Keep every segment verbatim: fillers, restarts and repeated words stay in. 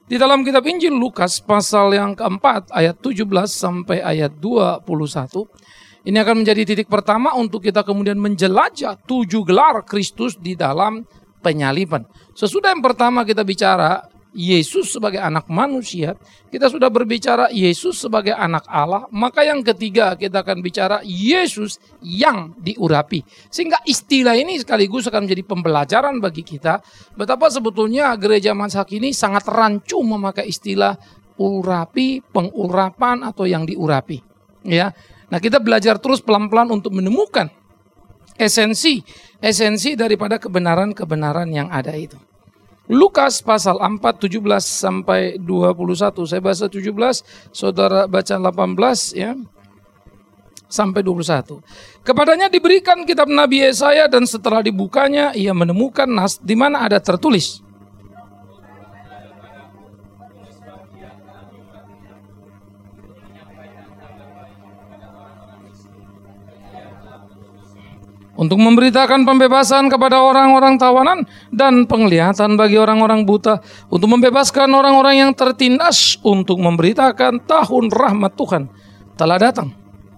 Di dalam kitab Injil Lukas pasal yang keempat ayat tujuh belas sampai ayat dua puluh satu. Ini akan menjadi titik pertama untuk kita kemudian menjelajah tujuh gelar Kristus di dalam penyaliban. Sesudah yang pertama kita bicara Yesus sebagai anak manusia, kita sudah berbicara Yesus sebagai anak Allah, maka yang ketiga kita akan bicara Yesus yang diurapi. Sehingga istilah ini sekaligus akan menjadi pembelajaran bagi kita betapa sebetulnya gereja masa kini sangat rancu memakai istilah urapi, pengurapan atau yang diurapi. Ya, nah kita belajar terus pelan-pelan untuk menemukan esensi esensi daripada kebenaran-kebenaran yang ada itu. Lukas pasal empat, tujuh belas sampai dua puluh satu. Saya baca tujuh belas, saudara baca delapan belas ya. Sampai dua puluh satu. Kepadanya diberikan kitab Nabi Yesaya dan setelah dibukanya ia menemukan nas di mana ada tertulis. Untuk memberitakan pembebasan kepada orang-orang tawanan dan penglihatan bagi orang-orang buta, untuk membebaskan orang-orang yang tertindas, untuk memberitakan tahun rahmat Tuhan telah datang.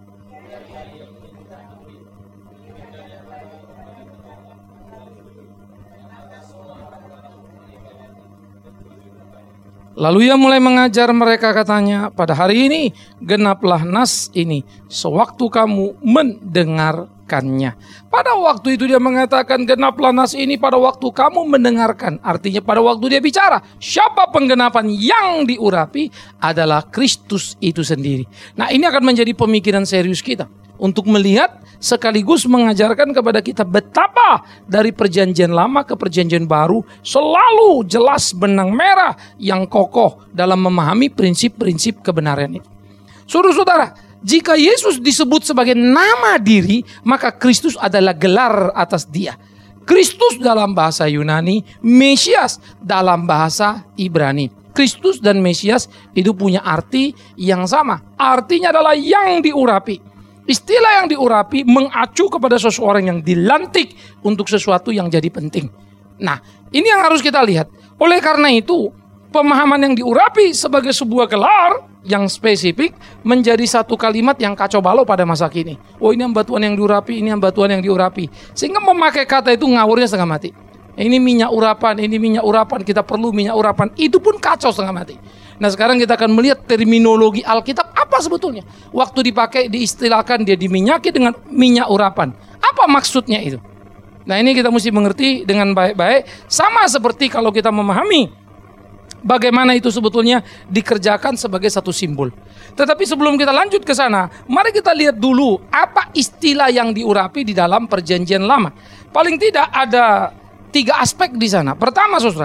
Lalu ia mulai mengajar mereka, katanya, pada hari ini genaplah nas ini sewaktu kamu mendengarkannya. Pada waktu itu dia mengatakan genaplah nas ini pada waktu kamu mendengarkan. Artinya pada waktu dia bicara, siapa penggenapan yang diurapi adalah Kristus itu sendiri. Nah, ini akan menjadi pemikiran serius kita untuk melihat sekaligus mengajarkan kepada kita betapa dari perjanjian lama ke perjanjian baru selalu jelas benang merah yang kokoh dalam memahami prinsip-prinsip kebenaran itu. Saudara-saudara, jika Yesus disebut sebagai nama diri, maka Kristus adalah gelar atas dia. Kristus dalam bahasa Yunani, Mesias dalam bahasa Ibrani. Kristus dan Mesias itu punya arti yang sama. Artinya adalah yang diurapi. Istilah yang diurapi mengacu kepada seseorang yang dilantik untuk sesuatu yang jadi penting. Nah, ini yang harus kita lihat. Oleh karena itu, pemahaman yang diurapi sebagai sebuah gelar yang spesifik menjadi satu kalimat yang kacau balau pada masa kini. Oh, ini hamba Tuhan yang diurapi, ini hamba Tuhan yang diurapi. Sehingga memakai kata itu ngawurnya setengah mati. Ini minyak urapan, ini minyak urapan, kita perlu minyak urapan. Itu pun kacau setengah mati. Nah, sekarang kita akan melihat terminologi Alkitab apa sebetulnya. Waktu dipakai, diistilahkan dia diminyaki dengan minyak urapan. Apa maksudnya itu? Nah, ini kita mesti mengerti dengan baik-baik. Sama seperti kalau kita memahami bagaimana itu sebetulnya dikerjakan sebagai satu simbol. Tetapi sebelum kita lanjut ke sana, mari kita lihat dulu apa istilah yang diurapi di dalam perjanjian lama. Paling tidak ada tiga aspek di sana. Pertama, saudara,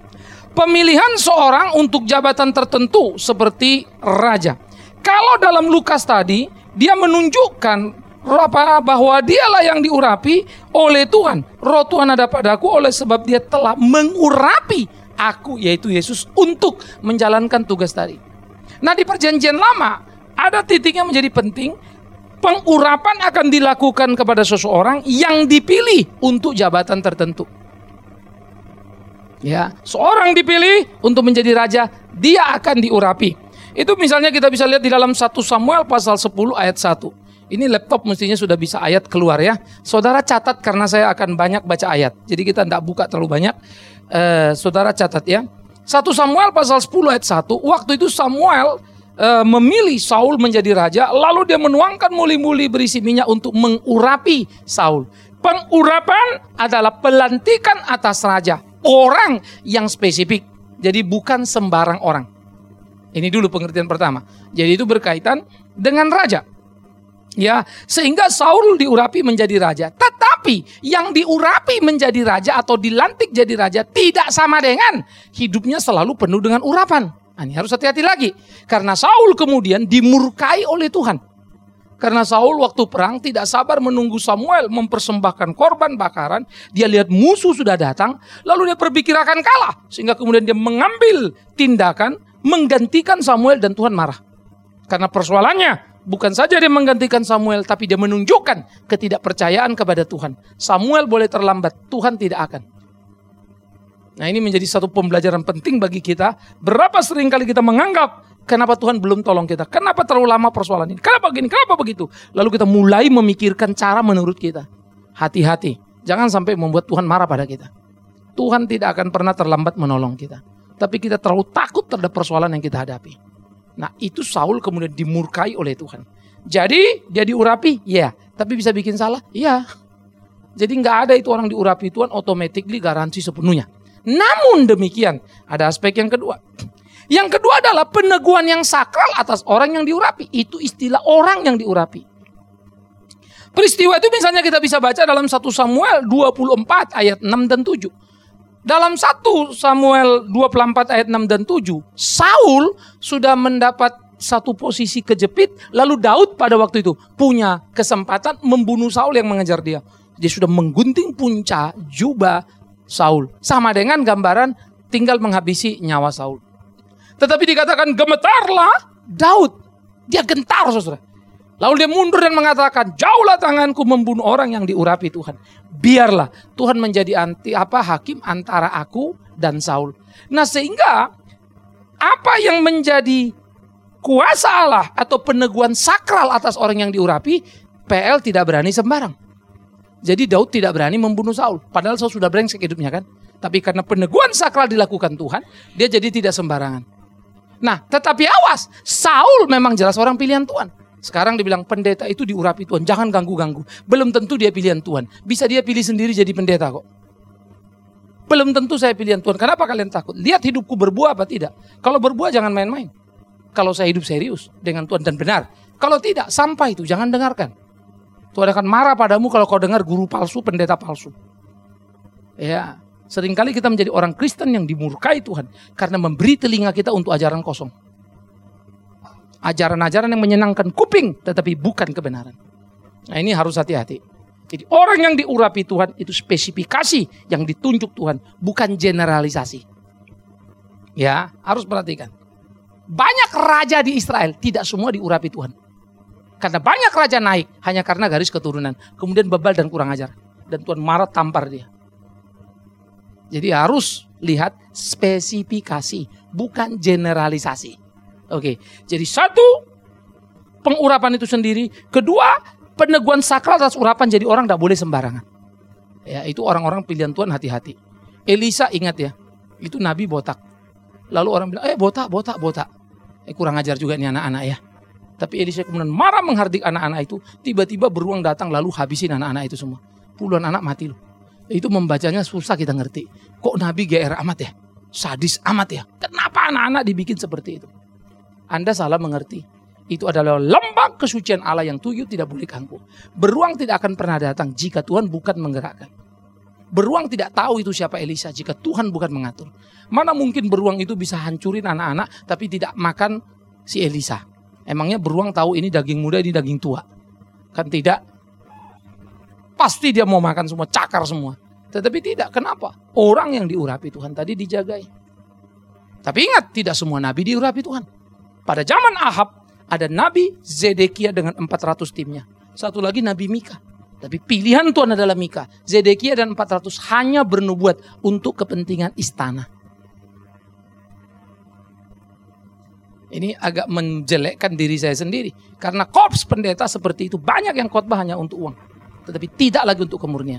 pemilihan seorang untuk jabatan tertentu seperti raja. Kalau dalam Lukas tadi, dia menunjukkan bahwa dialah yang diurapi oleh Tuhan. Roh Tuhan ada padaku oleh sebab dia telah mengurapi aku, yaitu Yesus, untuk menjalankan tugas tadi. Nah, di perjanjian lama, ada titik yang menjadi penting. Pengurapan akan dilakukan kepada seseorang yang dipilih untuk jabatan tertentu. Ya, seorang dipilih untuk menjadi raja, dia akan diurapi. Itu misalnya kita bisa lihat di dalam satu Samuel pasal sepuluh ayat satu. Ini laptop mestinya sudah bisa ayat keluar ya. Saudara catat karena saya akan banyak baca ayat. Jadi kita tidak buka terlalu banyak. Eh, saudara catat ya. satu Samuel pasal sepuluh ayat satu. Waktu itu Samuel eh, memilih Saul menjadi raja. Lalu dia menuangkan muli-muli berisi minyak untuk mengurapi Saul. Pengurapan adalah pelantikan atas raja. Orang yang spesifik. Jadi bukan sembarang orang. Ini dulu pengertian pertama. Jadi itu berkaitan dengan raja. Ya, sehingga Saul diurapi menjadi raja. Tetapi yang diurapi menjadi raja atau dilantik jadi raja tidak sama dengan hidupnya selalu penuh dengan urapan. Nah, ini harus hati-hati lagi. Karena Saul kemudian dimurkai oleh Tuhan. Karena Saul waktu perang tidak sabar menunggu Samuel mempersembahkan korban bakaran. Dia lihat musuh sudah datang. Lalu dia berpikir akan kalah. Sehingga kemudian dia mengambil tindakan menggantikan Samuel dan Tuhan marah. Karena persoalannya bukan saja dia menggantikan Samuel, tapi dia menunjukkan ketidakpercayaan kepada Tuhan. Samuel boleh terlambat, Tuhan tidak akan. Nah, ini menjadi satu pembelajaran penting bagi kita. Berapa sering kali kita menganggap kenapa Tuhan belum tolong kita? Kenapa terlalu lama persoalan ini? Kenapa begini? Kenapa begitu? Lalu kita mulai memikirkan cara menurut kita. Hati-hati. Jangan sampai membuat Tuhan marah pada kita. Tuhan tidak akan pernah terlambat menolong kita. Tapi kita terlalu takut terhadap persoalan yang kita hadapi. Nah, itu Saul kemudian dimurkai oleh Tuhan. Jadi dia diurapi? Ya. Tapi bisa bikin salah? Iya. Jadi nggak ada itu orang diurapi Tuhan automatically garansi sepenuhnya. Namun demikian, ada aspek yang kedua. Yang kedua adalah peneguhan yang sakral atas orang yang diurapi. Itu istilah orang yang diurapi. Peristiwa itu misalnya kita bisa baca dalam satu Samuel dua puluh empat ayat enam dan tujuh. Dalam satu Samuel dua puluh empat ayat enam dan tujuh, Saul sudah mendapat satu posisi kejepit. Lalu Daud pada waktu itu punya kesempatan membunuh Saul yang mengejar dia. Dia sudah menggunting punca jubah Saul. Sama dengan gambaran tinggal menghabisi nyawa Saul. Tetapi dikatakan gemetarlah Daud. Dia gentar, saudara. Lalu dia mundur dan mengatakan, jauhlah tanganku membunuh orang yang diurapi Tuhan. Biarlah Tuhan menjadi anti apa hakim antara aku dan Saul. Nah, sehingga apa yang menjadi kuasa Allah atau peneguhan sakral atas orang yang diurapi, P L tidak berani sembarang. Jadi Daud tidak berani membunuh Saul. Padahal Saul sudah brengsek hidupnya kan. Tapi karena peneguhan sakral dilakukan Tuhan, dia jadi tidak sembarangan. Nah, tetapi awas, Saul memang jelas orang pilihan Tuhan. Sekarang dibilang pendeta itu diurapi Tuhan, jangan ganggu-ganggu. Belum tentu dia pilihan Tuhan. Bisa dia pilih sendiri jadi pendeta kok. Belum tentu saya pilihan Tuhan. Kenapa kalian takut? Lihat hidupku berbuah apa tidak. Kalau berbuah jangan main-main. Kalau saya hidup serius dengan Tuhan dan benar. Kalau tidak, sampai itu jangan dengarkan. Tuhan akan marah padamu kalau kau dengar guru palsu, pendeta palsu. Ya, seringkali kita menjadi orang Kristen yang dimurkai Tuhan karena memberi telinga kita untuk ajaran kosong. Ajaran-ajaran yang menyenangkan kuping tetapi bukan kebenaran. Nah, ini harus hati-hati. Jadi orang yang diurapi Tuhan itu spesifikasi yang ditunjuk Tuhan, bukan generalisasi. Ya, harus perhatikan. Banyak raja di Israel tidak semua diurapi Tuhan. Karena banyak raja naik hanya karena garis keturunan. Kemudian bebal dan kurang ajar. Dan Tuhan marah tampar dia. Jadi harus lihat spesifikasi, bukan generalisasi. Oke, jadi satu, pengurapan itu sendiri. Kedua, peneguhan sakral atas urapan, jadi orang tidak boleh sembarangan. Ya, itu orang-orang pilihan Tuhan, hati-hati. Elisa ingat ya, itu nabi botak. Lalu orang bilang, eh botak, botak, botak. Eh kurang ajar juga nih anak-anak ya. Tapi Elisa kemudian marah menghardik anak-anak itu. Tiba-tiba beruang datang lalu habisin anak-anak itu semua. Puluhan anak mati loh. Itu membacanya susah kita ngerti. Kok Nabi G R amat ya? Sadis amat ya? Kenapa anak-anak dibikin seperti itu? Anda salah mengerti. Itu adalah lembah kesucian Allah yang tuyul tidak boleh ganggu. Beruang tidak akan pernah datang jika Tuhan bukan menggerakkan. Beruang tidak tahu itu siapa Elisa jika Tuhan bukan mengatur. Mana mungkin beruang itu bisa hancurin anak-anak tapi tidak makan si Elisa? Emangnya beruang tahu ini daging muda, ini daging tua? Kan tidak. Pasti dia mau makan semua, cakar semua. Tetapi tidak, kenapa? Orang yang diurapi Tuhan tadi dijagai. Tapi ingat, tidak semua nabi diurapi Tuhan. Pada zaman Ahab, ada nabi Zedekia dengan empat ratus timnya. Satu lagi nabi Mika. Tapi pilihan Tuhan adalah Mika. Zedekia dan empat ratus hanya bernubuat untuk kepentingan istana. Ini agak menjelekkan diri saya sendiri. Karena korps pendeta seperti itu banyak yang khotbah hanya untuk uang. Tetapi tidak lagi untuk kemurnian.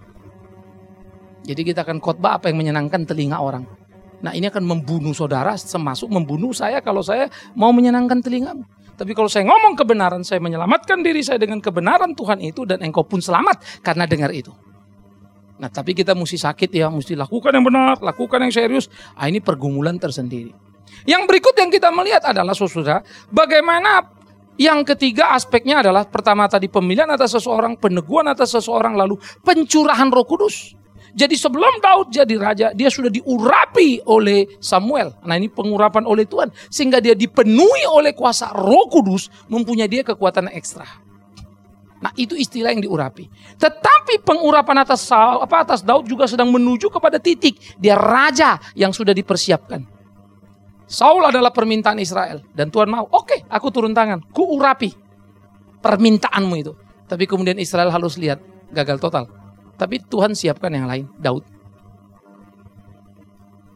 Jadi kita akan khotbah apa yang menyenangkan telinga orang. Nah, ini akan membunuh saudara, termasuk membunuh saya kalau saya mau menyenangkan telingamu. Tapi kalau saya ngomong kebenaran, saya menyelamatkan diri saya dengan kebenaran Tuhan itu, dan engkau pun selamat karena dengar itu. Nah, tapi kita mesti sakit ya, mesti lakukan yang benar, lakukan yang serius. Ah, ini pergumulan tersendiri. Yang berikut yang kita melihat adalah, saudara, bagaimana yang ketiga aspeknya adalah, pertama tadi pemilihan atas seseorang, peneguhan atas seseorang, lalu pencurahan Roh Kudus. Jadi sebelum Daud jadi raja, dia sudah diurapi oleh Samuel. Nah, ini pengurapan oleh Tuhan. Sehingga dia dipenuhi oleh kuasa Roh Kudus, mempunyai dia kekuatan ekstra. Nah, itu istilah yang diurapi. Tetapi pengurapan atas apa atas Daud juga sedang menuju kepada titik. Dia raja yang sudah dipersiapkan. Saul adalah permintaan Israel. Dan Tuhan mau, oke, aku turun tangan. Ku urapi permintaanmu itu. Tapi kemudian Israel harus lihat, gagal total. Tapi Tuhan siapkan yang lain, Daud.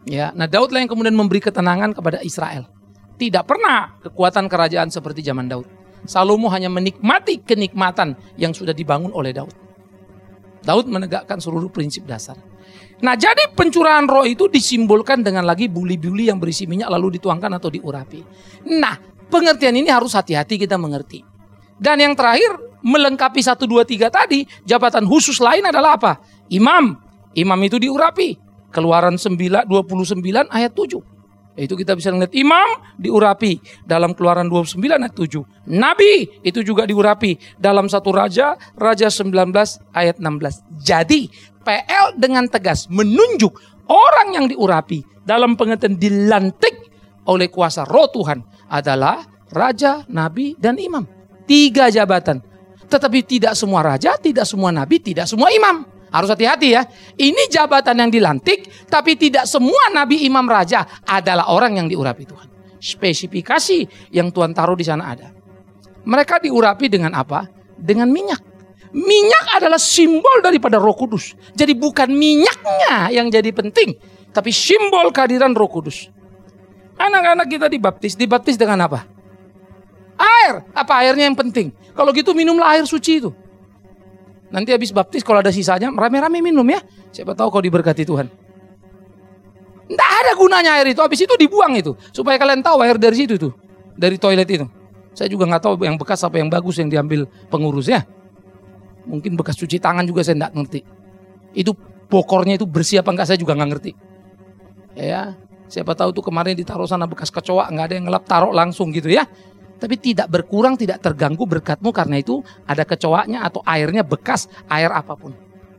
Ya, nah Daud lah yang kemudian memberi ketenangan kepada Israel. Tidak pernah kekuatan kerajaan seperti zaman Daud. Salomo hanya menikmati kenikmatan yang sudah dibangun oleh Daud. Daud menegakkan seluruh prinsip dasar. Nah, jadi pencurahan roh itu disimbolkan dengan lagi buli-buli yang berisi minyak lalu dituangkan atau diurapi. Nah, pengertian ini harus hati-hati kita mengerti. Dan yang terakhir, melengkapi satu, dua, tiga tadi, jabatan khusus lain adalah apa? Imam. Imam itu diurapi. Keluaran sembilan, dua puluh sembilan ayat tujuh. Itu kita bisa melihat imam diurapi dalam Keluaran dua puluh sembilan ayat tujuh. Nabi itu juga diurapi dalam satu Raja, Raja sembilan belas ayat enam belas. Jadi P L dengan tegas menunjuk orang yang diurapi dalam pengertian dilantik oleh kuasa roh Tuhan adalah Raja, Nabi, dan Imam. Tiga jabatan. Tetapi tidak semua Raja, tidak semua Nabi, tidak semua Imam. Harus hati-hati ya. Ini jabatan yang dilantik, tapi tidak semua nabi, imam, raja adalah orang yang diurapi Tuhan. Spesifikasi yang Tuhan taruh di sana ada. Mereka diurapi dengan apa? Dengan minyak. Minyak adalah simbol daripada Roh Kudus. Jadi bukan minyaknya yang jadi penting, tapi simbol kehadiran Roh Kudus. Anak-anak kita dibaptis, dibaptis dengan apa? Air. Apa airnya yang penting? Kalau gitu minumlah air suci itu. Nanti habis baptis kalau ada sisanya rame-rame minum ya. Siapa tahu kau diberkati Tuhan. Tidak ada gunanya air itu. Habis itu dibuang itu. Supaya kalian tahu air dari situ tuh. Dari toilet itu. Saya juga nggak tahu yang bekas apa yang bagus yang diambil pengurus ya. Mungkin bekas cuci tangan juga saya tidak ngerti. Itu bokornya itu bersih apa enggak saya juga nggak ngerti. Ya, siapa tahu tuh kemarin ditaruh sana bekas kecoa nggak ada yang ngelap taruh langsung gitu ya. Tapi tidak berkurang, tidak terganggu berkatmu karena itu ada kecoaknya atau airnya bekas air apapun.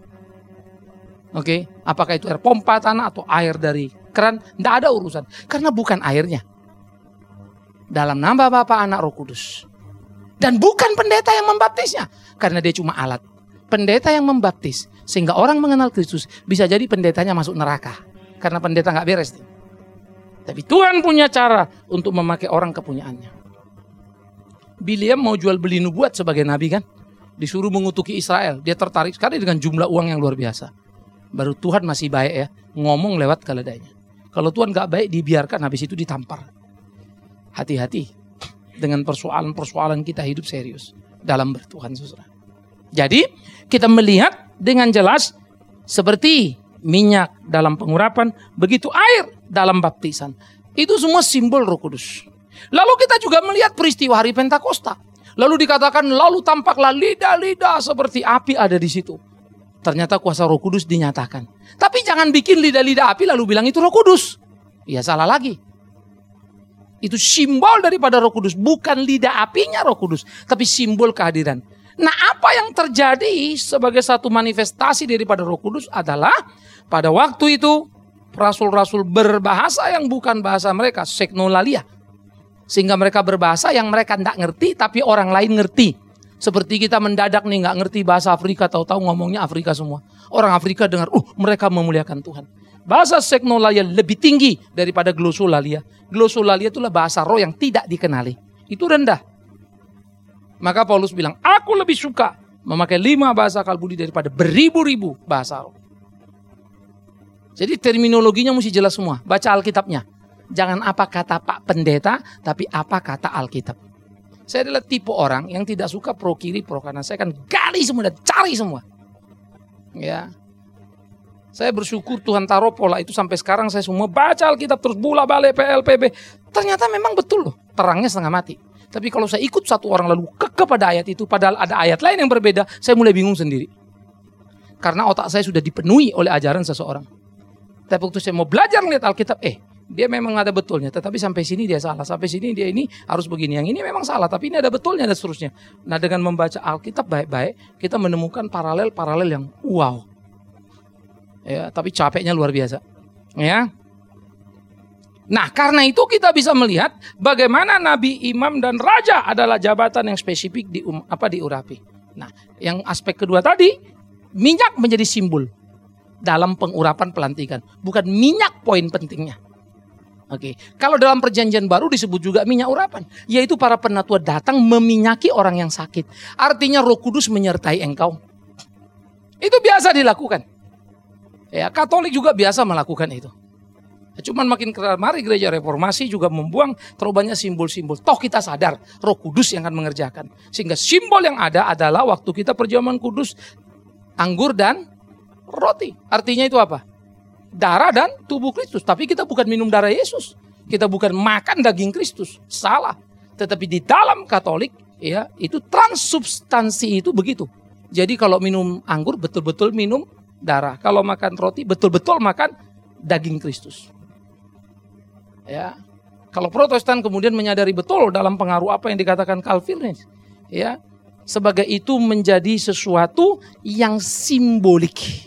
Oke, apakah itu air pompa tanah atau air dari keran, tidak ada urusan. Karena bukan airnya. Dalam nama Bapa, Anak, Roh Kudus. Dan bukan pendeta yang membaptisnya. Karena dia cuma alat. Pendeta yang membaptis. Sehingga orang mengenal Kristus. Bisa jadi pendetanya masuk neraka. Karena pendeta gak beres. Tapi Tuhan punya cara untuk memakai orang kepunyaannya. Biliam mau jual beli nubuat sebagai nabi kan. Disuruh mengutuki Israel. Dia tertarik sekali dengan jumlah uang yang luar biasa. Baru Tuhan masih baik ya. Ngomong lewat keledainya. Kalau Tuhan gak baik dibiarkan habis itu ditampar. Hati-hati. Dengan persoalan-persoalan kita hidup serius. Dalam bertuhan saudara. Jadi kita melihat dengan jelas. Seperti minyak dalam pengurapan. Begitu air dalam baptisan. Itu semua simbol Roh Kudus. Lalu kita juga melihat peristiwa hari Pentakosta. Lalu dikatakan lalu tampaklah lidah-lidah seperti api ada di situ. Ternyata kuasa Roh Kudus dinyatakan. Tapi jangan bikin lidah-lidah api lalu bilang itu Roh Kudus. Ya salah lagi. Itu simbol daripada Roh Kudus. Bukan lidah apinya Roh Kudus. Tapi simbol kehadiran. Nah apa yang terjadi sebagai satu manifestasi daripada Roh Kudus adalah. Pada waktu itu rasul-rasul berbahasa yang bukan bahasa mereka. Seknolalia. Sehingga mereka berbahasa yang mereka tidak ngerti tapi orang lain ngerti. Seperti kita mendadak nih nggak ngerti bahasa Afrika, tahu-tahu ngomongnya Afrika semua. Orang Afrika dengar, uh mereka memuliakan Tuhan. Bahasa seknolalia lebih tinggi daripada glosolalia. Glosolalia itulah bahasa roh yang tidak dikenali. Itu rendah. Maka Paulus bilang, aku lebih suka memakai lima bahasa kalbudi daripada beribu-ribu bahasa roh. Jadi terminologinya mesti jelas semua. Baca Alkitabnya. Jangan apa kata Pak Pendeta, tapi apa kata Alkitab. Saya adalah tipe orang yang tidak suka pro kiri, pro kanan. Saya akan gali semua dan cari semua. Ya, saya bersyukur Tuhan taruh pola itu sampai sekarang saya semua baca Alkitab terus bola balik P L P B. Ternyata memang betul loh, terangnya setengah mati. Tapi kalau saya ikut satu orang lalu kekeh pada ayat itu, padahal ada ayat lain yang berbeda, saya mulai bingung sendiri. Karena otak saya sudah dipenuhi oleh ajaran seseorang. Tapi waktu saya mau belajar melihat Alkitab, eh dia memang ada betulnya, tetapi sampai sini dia salah. Sampai sini dia ini harus begini. Yang ini memang salah, tapi ini ada betulnya dan seterusnya. Nah dengan membaca Alkitab baik-baik, kita menemukan paralel-paralel yang wow. Ya, tapi capeknya luar biasa. Ya. Nah karena itu kita bisa melihat bagaimana Nabi, Imam, dan Raja adalah jabatan yang spesifik di um, apa diurapi. Nah yang aspek kedua tadi, minyak menjadi simbol dalam pengurapan pelantikan. Bukan minyak poin pentingnya. Oke, kalau dalam perjanjian baru disebut juga minyak urapan, yaitu para penatua datang meminyaki orang yang sakit. Artinya Roh Kudus menyertai engkau. Itu biasa dilakukan. Ya, Katolik juga biasa melakukan itu. Cuman makin kemari gereja reformasi juga membuang terlalu banyak simbol-simbol. Toh kita sadar Roh Kudus yang akan mengerjakan. Sehingga simbol yang ada adalah waktu kita perjamuan kudus, anggur dan roti. Artinya itu apa? Darah dan tubuh Kristus. Tapi kita bukan minum darah Yesus. Kita bukan makan daging Kristus. Salah. Tetapi di dalam Katolik, ya, itu transubstansi itu begitu. Jadi kalau minum anggur betul-betul minum darah. Kalau makan roti betul-betul makan daging Kristus. Ya, kalau Protestan kemudian menyadari betul dalam pengaruh apa yang dikatakan Calvinis, ya, sebagai itu menjadi sesuatu yang simbolik.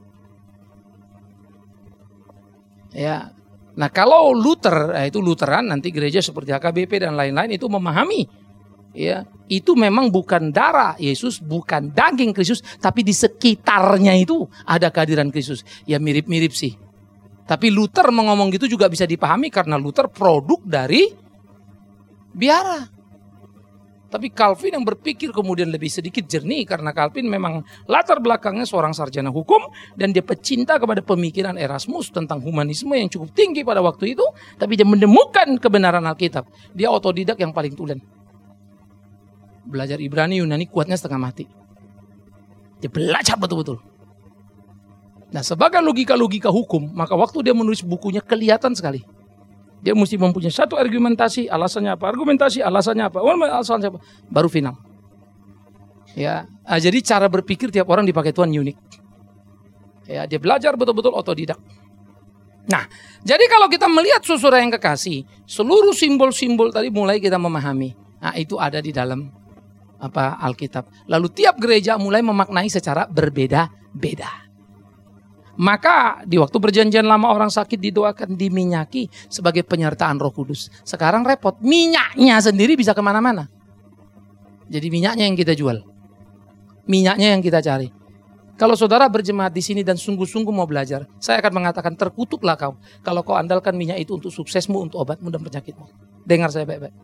Ya, nah kalau Luther, eh, itu Lutheran, nanti gereja seperti H K B P dan lain-lain itu memahami, ya, itu memang bukan darah Yesus, bukan daging Kristus, tapi di sekitarnya itu ada kehadiran Kristus. Ya mirip-mirip sih. Tapi Luther mengomong gitu juga bisa dipahami karena Luther produk dari biara. Tapi Calvin yang berpikir kemudian lebih sedikit jernih karena Calvin memang latar belakangnya seorang sarjana hukum dan dia pecinta kepada pemikiran Erasmus tentang humanisme yang cukup tinggi pada waktu itu. Tapi dia menemukan kebenaran Alkitab. Dia otodidak yang paling tulen. Belajar Ibrani Yunani kuatnya setengah mati. Dia belajar betul-betul. Nah, sebagai logika-logika hukum, maka waktu dia menulis bukunya kelihatan sekali. Dia mesti mempunyai satu argumentasi, alasannya apa? Argumentasi, alasannya apa? Alasannya apa? Baru final. Ya, nah, jadi cara berpikir tiap orang dipakai Tuhan unik. Ya, dia belajar betul-betul otodidak. Nah, jadi kalau kita melihat saudara yang kekasih, seluruh simbol-simbol tadi mulai kita memahami. Nah, itu ada di dalam apa Alkitab. Lalu tiap gereja mulai memaknai secara berbeda-beda. Maka di waktu perjanjian lama orang sakit didoakan diminyaki sebagai penyertaan Roh Kudus. Sekarang repot, minyaknya sendiri bisa kemana-mana. Jadi minyaknya yang kita jual, minyaknya yang kita cari. Kalau saudara berjemaat di sini dan sungguh-sungguh mau belajar, saya akan mengatakan terkutuklah kau kalau kau andalkan minyak itu untuk suksesmu, untuk obatmu dan penyakitmu. Dengar saya baik-baik.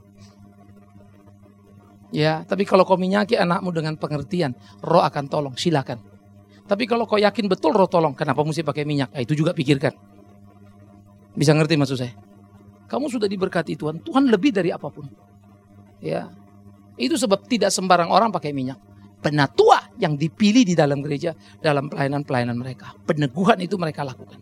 Ya, tapi kalau kau minyaki anakmu dengan pengertian, Roh akan tolong, silakan. Tapi kalau kau yakin betul Roh tolong, kenapa mesti pakai minyak? Nah, itu juga pikirkan. Bisa ngerti maksud saya? Kamu sudah diberkati Tuhan, Tuhan lebih dari apapun. Ya, itu sebab tidak sembarang orang pakai minyak. Penatua yang dipilih di dalam gereja, dalam pelayanan-pelayanan mereka, peneguhan itu mereka lakukan.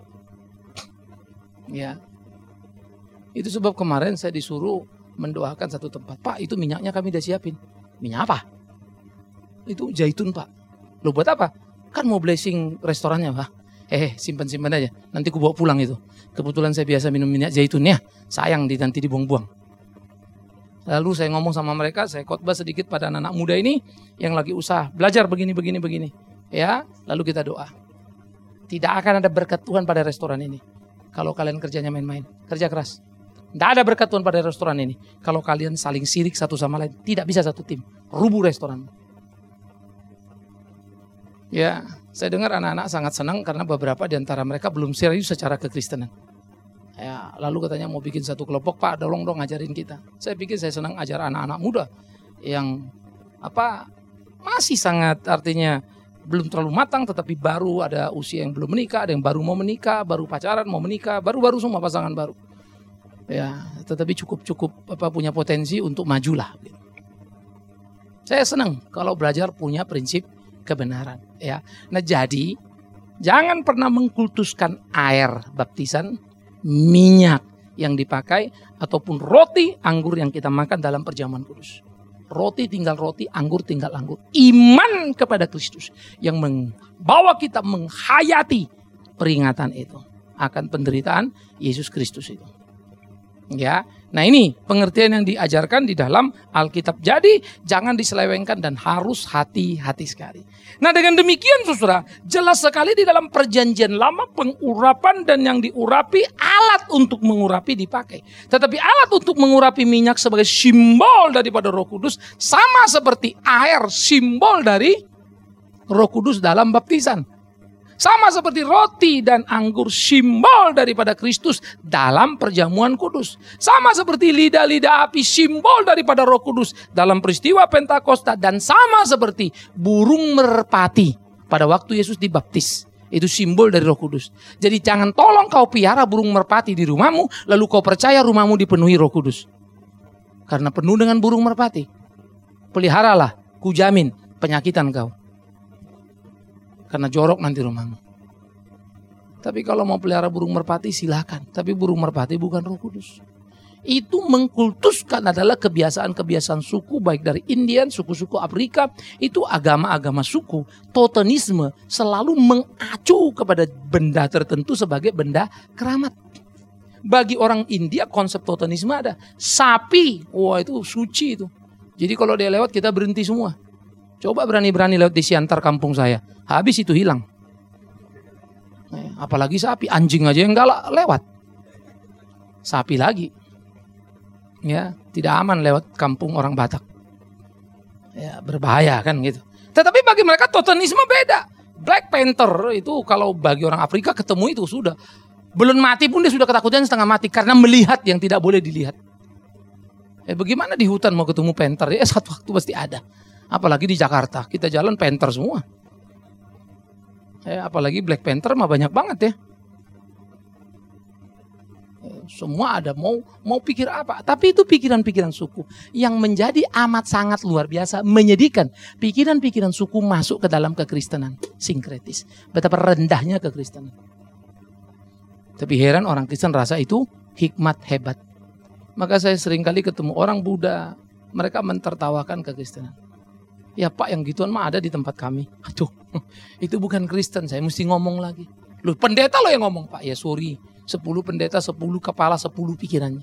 Ya, itu sebab kemarin saya disuruh mendoakan satu tempat. Pak, itu minyaknya kami udah siapin. Minyak apa? Itu zaitun, Pak. Lo buat apa? Kan mau blessing restorannya, Pak. Eh, simpan-simpan aja. Nanti ku bawa pulang itu. Kebetulan saya biasa minum minyak zaitun ya. Sayang di nanti dibuang-buang. Lalu saya ngomong sama mereka, saya khotbah sedikit pada anak-anak muda ini yang lagi usaha belajar begini begini begini. Ya, lalu kita doa. Tidak akan ada berkat Tuhan pada restoran ini kalau kalian kerjanya main-main, kerja keras. Tidak ada berkat Tuhan pada restoran ini kalau kalian saling sirik satu sama lain. Tidak bisa satu tim. Rubuh restoran. Ya, saya dengar anak-anak sangat senang karena beberapa di antara mereka belum serius secara kekristenan. Ya, lalu katanya mau bikin satu kelompok, Pak, tolong dong ngajarin kita. Saya pikir saya senang ajar anak-anak muda yang apa masih sangat artinya belum terlalu matang, tetapi baru ada usia yang belum menikah, ada yang baru mau menikah, baru pacaran mau menikah, baru-baru semua pasangan baru. Ya, tetapi cukup-cukup apa punya potensi untuk majulah. Saya senang kalau belajar punya prinsip kebenaran, ya. Nah, jadi jangan pernah mengkultuskan air baptisan, minyak yang dipakai ataupun roti anggur yang kita makan dalam perjamuan kudus. Roti tinggal roti, anggur tinggal anggur. Iman kepada Kristus yang membawa kita menghayati peringatan itu akan penderitaan Yesus Kristus itu. Ya, nah ini pengertian yang diajarkan di dalam Alkitab. Jadi jangan diselewengkan dan harus hati-hati sekali. Nah dengan demikian saudara, jelas sekali di dalam perjanjian lama pengurapan dan yang diurapi alat untuk mengurapi dipakai. Tetapi alat untuk mengurapi minyak sebagai simbol daripada Roh Kudus sama seperti air simbol dari Roh Kudus dalam baptisan. Sama seperti roti dan anggur simbol daripada Kristus dalam perjamuan kudus. Sama seperti lidah-lidah api simbol daripada Roh Kudus dalam peristiwa Pentakosta. Dan sama seperti burung merpati pada waktu Yesus dibaptis. Itu simbol dari Roh Kudus. Jadi jangan tolong kau piara burung merpati di rumahmu, lalu kau percaya rumahmu dipenuhi Roh Kudus. Karena penuh dengan burung merpati. Peliharalah, kujamin penyakitan kau. Karena jorok nanti rumahmu. Tapi kalau mau pelihara burung merpati silakan. Tapi burung merpati bukan Roh Kudus. Itu mengkultuskan adalah kebiasaan-kebiasaan suku, baik dari Indian, suku-suku Afrika. Itu agama-agama suku. Totemisme selalu mengacu kepada benda tertentu sebagai benda keramat. Bagi orang India konsep totemisme ada. Sapi, wah itu suci itu. Jadi kalau dia lewat kita berhenti semua. Coba berani-berani lewat di Siantar kampung saya. Habis itu hilang. Apalagi sapi, anjing aja yang galak lewat. Sapi lagi. Ya, tidak aman lewat kampung orang Batak. Ya, berbahaya kan gitu. Tetapi bagi mereka totemisme beda. Black Panther itu kalau bagi orang Afrika ketemu itu sudah. Belum mati pun dia sudah ketakutan setengah mati karena melihat yang tidak boleh dilihat. Eh bagaimana di hutan mau ketemu panther? Ya satu waktu pasti ada. Apalagi di Jakarta, kita jalan panther semua. Eh apalagi Black Panther mah banyak banget ya. Semua ada, mau mau pikir apa. Tapi itu pikiran-pikiran suku yang menjadi amat sangat luar biasa, menyedihkan. Pikiran-pikiran suku masuk ke dalam kekristenan, sinkretis. Betapa rendahnya kekristenan. Tapi heran orang Kristen rasa itu hikmat hebat. Maka saya sering kali ketemu orang Buddha, mereka mentertawakan kekristenan. Ya Pak, yang gituan mah ada di tempat kami. Aduh, itu bukan Kristen, saya mesti ngomong lagi. Loh pendeta lo yang ngomong Pak, ya sorry. Sepuluh pendeta, sepuluh kepala, sepuluh pikirannya.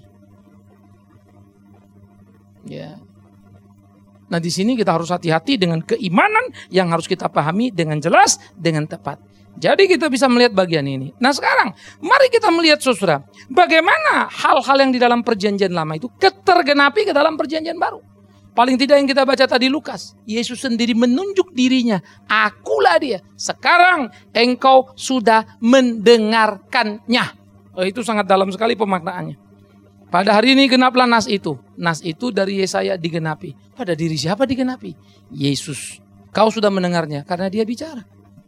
Ya. Nah di sini kita harus hati-hati dengan keimanan yang harus kita pahami dengan jelas, dengan tepat. Jadi kita bisa melihat bagian ini. Nah sekarang, mari kita melihat saudara, bagaimana hal-hal yang di dalam perjanjian lama itu ketergenapi ke dalam perjanjian baru. Paling tidak yang kita baca tadi Lukas, Yesus sendiri menunjuk dirinya, akulah dia. Sekarang engkau sudah mendengarkannya. Oh, itu sangat dalam sekali pemaknaannya. Pada hari ini genaplah nas itu. Nas itu dari Yesaya digenapi. Pada diri siapa digenapi? Yesus. Kau sudah mendengarnya karena dia bicara.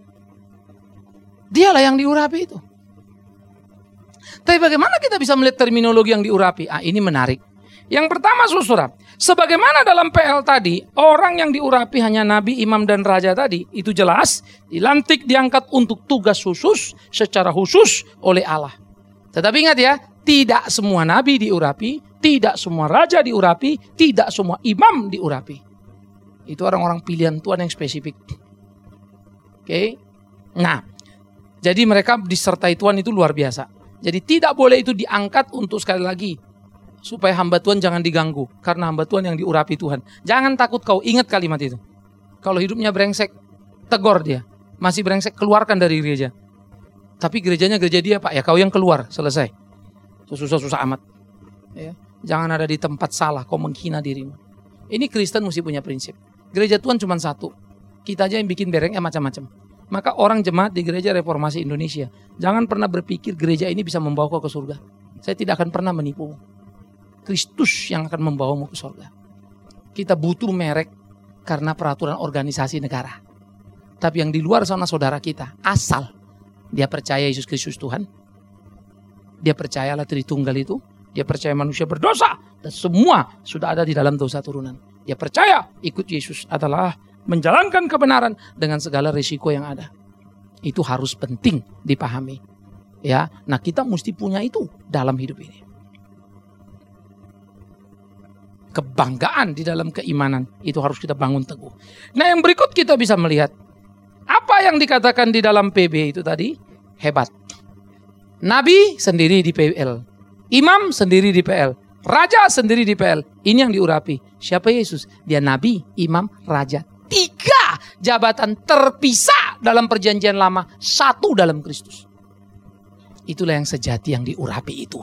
Dialah yang diurapi itu. Tapi bagaimana kita bisa melihat terminologi yang diurapi? Ah, ini menarik. Yang pertama saudara, sebagaimana dalam P L tadi, orang yang diurapi hanya nabi, imam, dan raja tadi, itu jelas, dilantik, diangkat untuk tugas khusus, secara khusus oleh Allah. Tetapi ingat ya, tidak semua nabi diurapi, tidak semua raja diurapi, tidak semua imam diurapi. Itu orang-orang pilihan Tuhan yang spesifik. Oke, okay? Nah, jadi mereka disertai Tuhan itu luar biasa. Jadi tidak boleh itu diangkat untuk sekali lagi, supaya hamba Tuhan jangan diganggu. Karena hamba Tuhan yang diurapi Tuhan. Jangan takut kau, ingat kalimat itu. Kalau hidupnya brengsek, tegur dia. Masih brengsek, keluarkan dari gereja. Tapi gerejanya gereja dia Pak, ya kau yang keluar, selesai. Susah-susah amat. Ya. Jangan ada di tempat salah, kau menghina dirimu. Ini Kristen mesti punya prinsip. Gereja Tuhan cuma satu. Kita aja yang bikin berengnya macam-macam. Maka orang jemaat di gereja Reformasi Indonesia, jangan pernah berpikir gereja ini bisa membawa kau ke surga. Saya tidak akan pernah menipumu. Kristus yang akan membawamu ke surga. Kita butuh merek karena peraturan organisasi negara. Tapi yang di luar sana saudara kita, asal dia percaya Yesus Kristus Tuhan, dia percaya Allah Tritunggal itu, dia percaya manusia berdosa, dan semua sudah ada di dalam dosa turunan. Dia percaya ikut Yesus adalah menjalankan kebenaran dengan segala risiko yang ada. Itu harus penting dipahami. Ya, nah kita mesti punya itu dalam hidup ini. Kebanggaan di dalam keimanan itu harus kita bangun teguh. Nah yang berikut kita bisa melihat apa yang dikatakan di dalam P B itu tadi hebat. Nabi sendiri di P L, imam sendiri di P L, raja sendiri di P L. Ini yang diurapi. Siapa Yesus? Dia nabi, imam, raja. Tiga jabatan terpisah dalam perjanjian lama, satu dalam Kristus. Itulah yang sejati yang diurapi itu.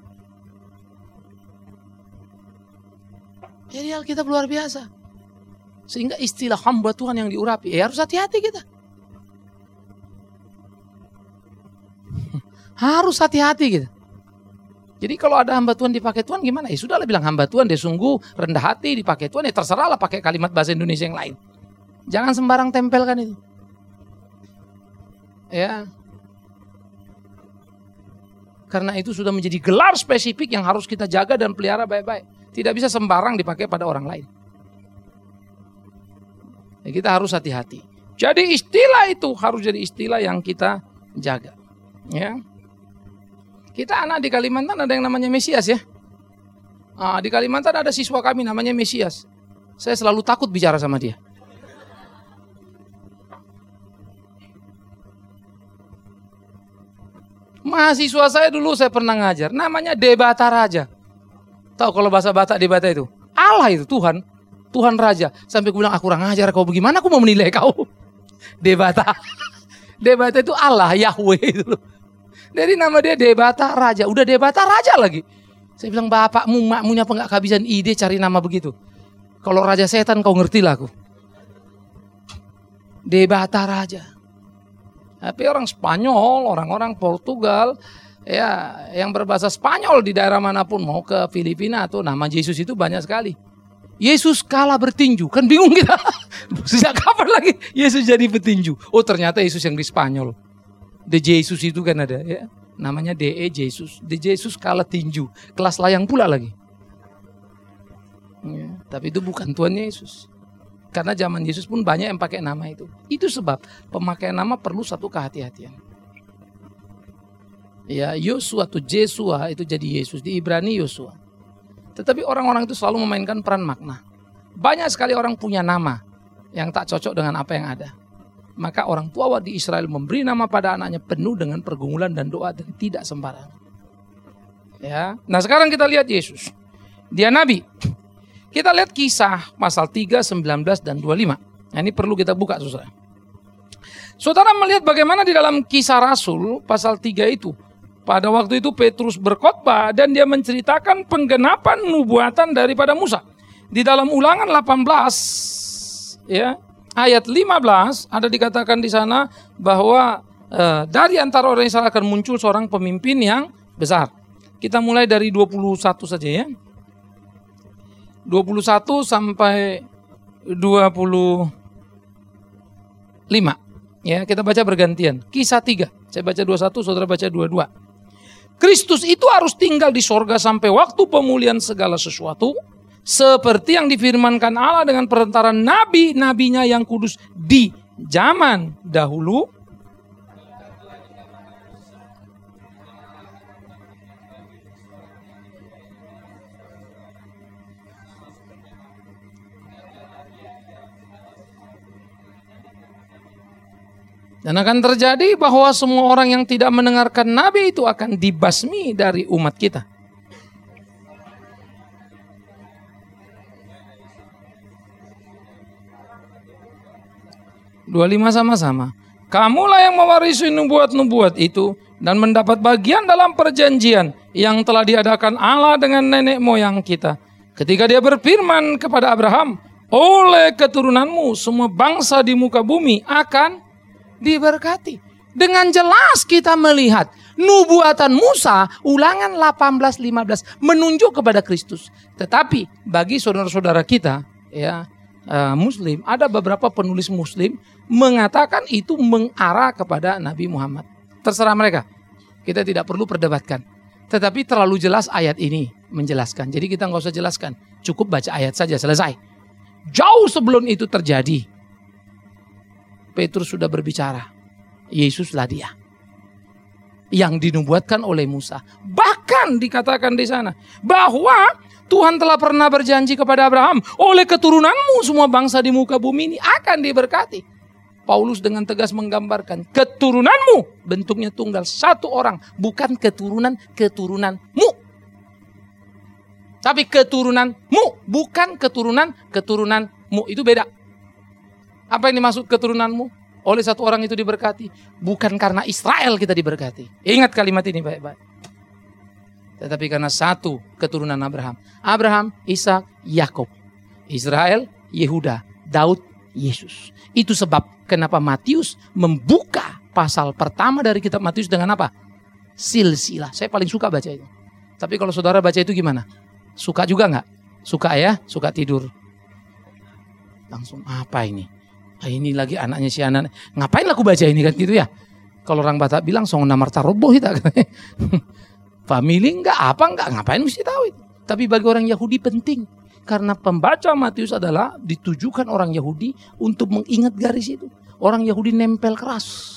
Jadi Alkitab luar biasa. Sehingga istilah hamba Tuhan yang diurapi, ya harus hati-hati kita. Harus hati-hati kita. Jadi kalau ada hamba Tuhan dipakai Tuhan gimana? Ya sudahlah bilang hamba Tuhan, dia sungguh rendah hati dipakai Tuhan, ya terserahlah pakai kalimat bahasa Indonesia yang lain. Jangan sembarang tempelkan itu. Ya. Karena itu sudah menjadi gelar spesifik yang harus kita jaga dan pelihara baik-baik. Tidak bisa sembarang dipakai pada orang lain. Ya, kita harus hati-hati. Jadi istilah itu harus jadi istilah yang kita jaga. Ya. Kita anak di Kalimantan ada yang namanya Mesias ya. Nah, di Kalimantan ada siswa kami namanya Mesias. Saya selalu takut bicara sama dia. Mahasiswa saya dulu saya pernah ngajar, namanya Debata Raja. Tahu kalau bahasa Batak Debata itu? Allah itu Tuhan, Tuhan Raja. Sampai aku bilang, aku kurang ajar kau bagaimana aku mau menilai kau? Debata. Debata itu Allah, Yahweh itu loh. Jadi nama dia Debata Raja, udah Debata Raja lagi. Saya bilang, bapakmu, makmunya apa nggak kehabisan ide cari nama begitu? Kalau Raja Setan kau ngerti lah aku. Debata Raja. Tapi orang Spanyol, orang-orang Portugal, ya yang berbahasa Spanyol di daerah manapun, mau ke Filipina atau nama Yesus itu banyak sekali. Yesus kalah bertinju, kan bingung kita. Sejak kapan lagi Yesus jadi petinju? Oh ternyata Yesus yang di Spanyol. De Jesus itu kan ada ya, namanya D E Jesus. De Jesus kalah tinju, kelas layang pula lagi. Ya, tapi itu bukan Tuhan Yesus. Karena zaman Yesus pun banyak yang pakai nama itu. Itu sebab pemakaian nama perlu satu kehati-hatian. Ya, Yosua atau Jesua itu jadi Yesus. Di Ibrani Yosua. Tetapi orang-orang itu selalu memainkan peran makna. Banyak sekali orang punya nama yang tak cocok dengan apa yang ada. Maka orang tua di Israel memberi nama pada anaknya penuh dengan pergumulan dan doa dan tidak sembarangan. Ya, nah sekarang kita lihat Yesus. Dia nabi. Kita lihat Kisah pasal tiga, sembilan belas dan dua puluh lima. Nah, ini perlu kita buka saudara. Saudara melihat bagaimana di dalam Kisah Rasul pasal tiga itu. Pada waktu itu Petrus berkhotbah dan dia menceritakan penggenapan nubuatan daripada Musa. Di dalam Ulangan delapan belas ya, ayat lima belas ada dikatakan di sana bahwa eh, dari antara orang Israel akan muncul seorang pemimpin yang besar. Kita mulai dari dua puluh satu saja ya. dua puluh satu sampai dua puluh lima. Ya, kita baca bergantian. Kisah tiga. Saya baca dua puluh satu, saudara baca dua puluh dua. Kristus itu harus tinggal di sorga sampai waktu pemulihan segala sesuatu. Seperti yang difirmankan Allah dengan perantara nabi-nabinya yang kudus di zaman dahulu. Dan akan terjadi bahwa semua orang yang tidak mendengarkan Nabi itu akan dibasmi dari umat kita. dua puluh lima sama-sama. Kamulah yang mewarisi nubuat-nubuat itu dan mendapat bagian dalam perjanjian yang telah diadakan Allah dengan nenek moyang kita. Ketika dia berfirman kepada Abraham, oleh keturunanmu semua bangsa di muka bumi akan diberkati. Dengan jelas kita melihat nubuatan Musa Ulangan delapan belas lima belas menunjuk kepada Kristus. Tetapi bagi saudara-saudara kita ya uh, Muslim, ada beberapa penulis Muslim mengatakan itu mengarah kepada Nabi Muhammad. Terserah mereka. Kita tidak perlu perdebatkan. Tetapi terlalu jelas ayat ini menjelaskan. Jadi kita nggak usah jelaskan. Cukup baca ayat saja selesai. Jauh sebelum itu terjadi, Petrus sudah berbicara, Yesuslah dia yang dinubuatkan oleh Musa. Bahkan dikatakan di sana bahwa Tuhan telah pernah berjanji kepada Abraham, oleh keturunanmu semua bangsa di muka bumi ini akan diberkati. Paulus dengan tegas menggambarkan keturunanmu bentuknya tunggal, satu orang, bukan keturunan keturunanmu. Tapi keturunanmu, bukan keturunan keturunanmu, itu beda. Apa yang dimaksud keturunanmu? Oleh satu orang itu diberkati. Bukan karena Israel kita diberkati. Ingat kalimat ini baik-baik. Tetapi karena satu keturunan Abraham. Abraham, Ishak, Yakub. Israel, Yehuda, Daud, Yesus. Itu sebab kenapa Matius membuka pasal pertama dari kitab Matius dengan apa? Silsilah. Saya paling suka baca itu. Tapi kalau saudara baca itu gimana? Suka juga nggak? Suka ya? Suka tidur. Langsung apa ini? Ah, ini lagi anaknya si anak. Ngapain aku baca ini kan gitu ya? Kalau orang Batak bilang song namar taroboh itu. Family enggak apa enggak ngapain mesti tahu itu. Tapi bagi orang Yahudi penting. Karena pembaca Matius adalah ditujukan orang Yahudi untuk mengingat garis itu. Orang Yahudi nempel keras.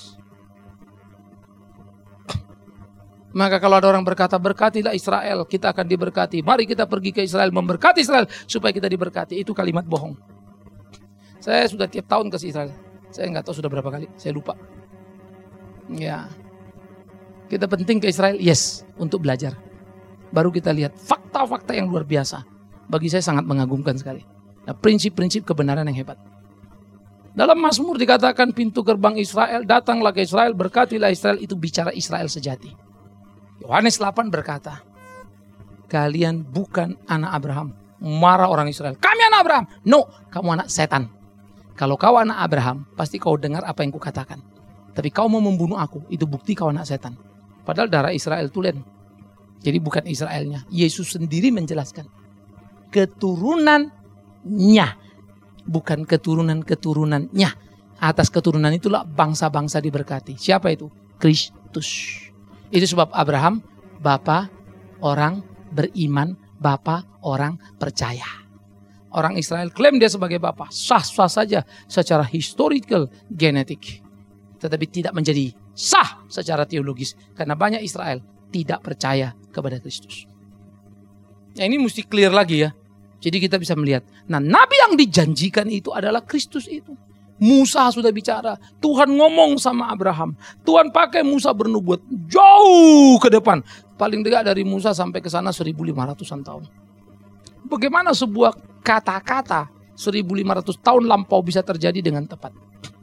Maka kalau ada orang berkata, berkatilah Israel, kita akan diberkati. Mari kita pergi ke Israel, memberkati Israel supaya kita diberkati. Itu kalimat bohong. Saya sudah tiap tahun ke Israel. Saya nggak tahu sudah berapa kali, saya lupa. Ya, kita penting ke Israel, yes, untuk belajar. Baru kita lihat fakta-fakta yang luar biasa. Bagi saya sangat mengagumkan sekali. Nah, prinsip-prinsip kebenaran yang hebat. Dalam Mazmur dikatakan pintu gerbang Israel, datanglah ke Israel, berkatilah Israel, itu bicara Israel sejati. Yohanes delapan berkata, kalian bukan anak Abraham. Marah orang Israel, kami anak Abraham. No, kamu anak setan. Kalau kau anak Abraham, pasti kau dengar apa yang kukatakan. Tapi kau mau membunuh aku, itu bukti kau anak setan. Padahal darah Israel tulen. Jadi bukan Israelnya. Yesus sendiri menjelaskan. Keturunannya. Bukan keturunan-keturunannya. Atas keturunan itulah bangsa-bangsa diberkati. Siapa itu? Kristus. Itu sebab Abraham, bapa orang beriman, bapa orang percaya. Orang Israel klaim dia sebagai bapa. Sah-sah saja secara historical genetik. Tetapi tidak menjadi sah secara teologis. Karena banyak Israel tidak percaya kepada Kristus. Ya, ini mesti clear lagi ya. Jadi kita bisa melihat. Nah, nabi yang dijanjikan itu adalah Kristus itu. Musa sudah bicara. Tuhan ngomong sama Abraham. Tuhan pakai Musa bernubuat jauh ke depan. Paling dekat dari Musa sampai ke sana seribu lima ratusan tahun. Bagaimana sebuah kata-kata seribu lima ratus tahun lampau bisa terjadi dengan tepat.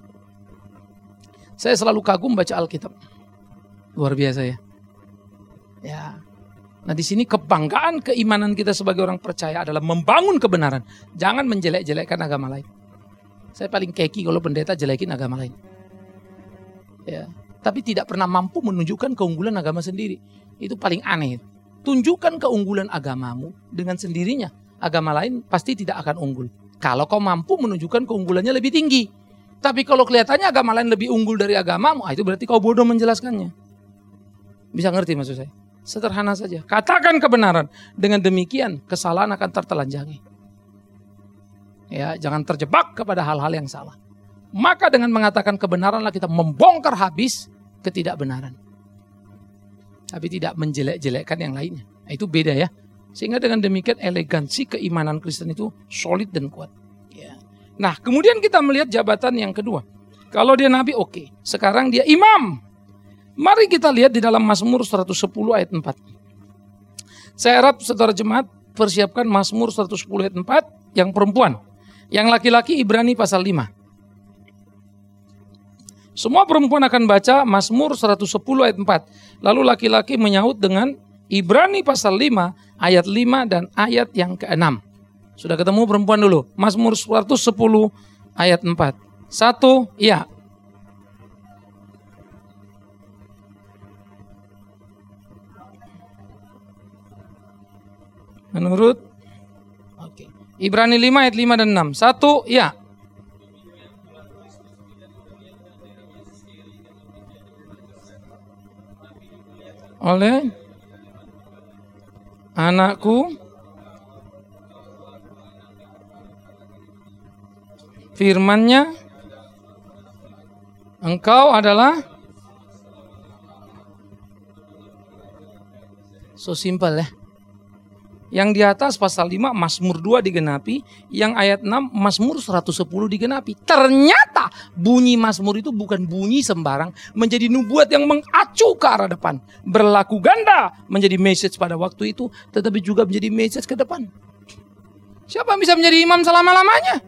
Saya selalu kagum baca Alkitab. Luar biasa ya. Ya. Nah, di sini kebanggaan keimanan kita sebagai orang percaya adalah membangun kebenaran. Jangan menjelek-jelekkan agama lain. Saya paling keki kalau pendeta jelekin agama lain. Ya, tapi tidak pernah mampu menunjukkan keunggulan agama sendiri. Itu paling aneh. Tunjukkan keunggulan agamamu dengan sendirinya. Agama lain pasti tidak akan unggul. Kalau kau mampu menunjukkan keunggulannya lebih tinggi. Tapi kalau kelihatannya agama lain lebih unggul dari agamamu, itu berarti kau bodoh menjelaskannya. Bisa ngerti maksud saya? Sederhana saja. Katakan kebenaran. Dengan demikian kesalahan akan tertelanjangi. Ya, jangan terjebak kepada hal-hal yang salah. Maka dengan mengatakan kebenaranlah kita membongkar habis ketidakbenaran. Tapi tidak menjelek-jelekkan yang lainnya. Nah, itu beda ya. Sehingga dengan demikian elegansi keimanan Kristen itu solid dan kuat. Ya. Nah, kemudian kita melihat jabatan yang kedua. Kalau dia nabi, oke. Okay. Sekarang dia imam. Mari kita lihat di dalam Mazmur seratus sepuluh ayat empat. Saya harap saudara jemaat persiapkan Mazmur seratus sepuluh ayat empat yang perempuan. Yang laki-laki Ibrani pasal lima. Semua perempuan akan baca Mazmur seratus sepuluh ayat empat. Lalu laki-laki menyaut dengan Ibrani pasal lima ayat lima dan ayat yang keenam. Sudah ketemu perempuan dulu? Mazmur seratus sepuluh ayat empat. Satu, iya. Menurut Oke. Ibrani lima ayat lima dan enam. Satu, ya. Oleh anakku, firman-Nya, engkau adalah so simple ya. Yang di atas pasal lima Mazmur dua digenapi, yang ayat enam Mazmur seratus sepuluh digenapi. Ternyata bunyi Mazmur itu bukan bunyi sembarang, menjadi nubuat yang mengacu ke arah depan. Berlaku ganda menjadi message pada waktu itu, tetapi juga menjadi message ke depan. Siapa yang bisa menjadi imam selama-lamanya?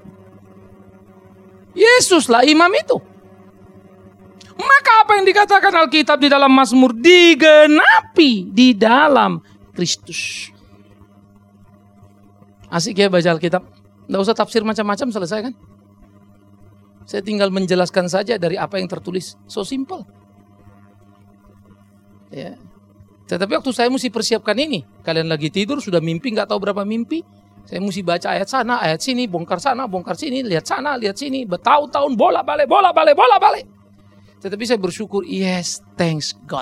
Yesuslah imam itu. Maka apa yang dikatakan Alkitab di dalam Mazmur digenapi di dalam Kristus. Asik ya baca Alkitab. Nggak usah tafsir macam-macam, selesai kan? Saya tinggal menjelaskan saja dari apa yang tertulis. So simple. Ya. Tetapi waktu saya mesti persiapkan ini. Kalian lagi tidur, sudah mimpi, nggak tahu berapa mimpi. Saya mesti baca ayat sana, ayat sini, bongkar sana, bongkar sini, lihat sana, lihat sini. Bertahun-tahun bola balik, bola balik, bola balik. Tetapi saya bersyukur, yes, thanks God.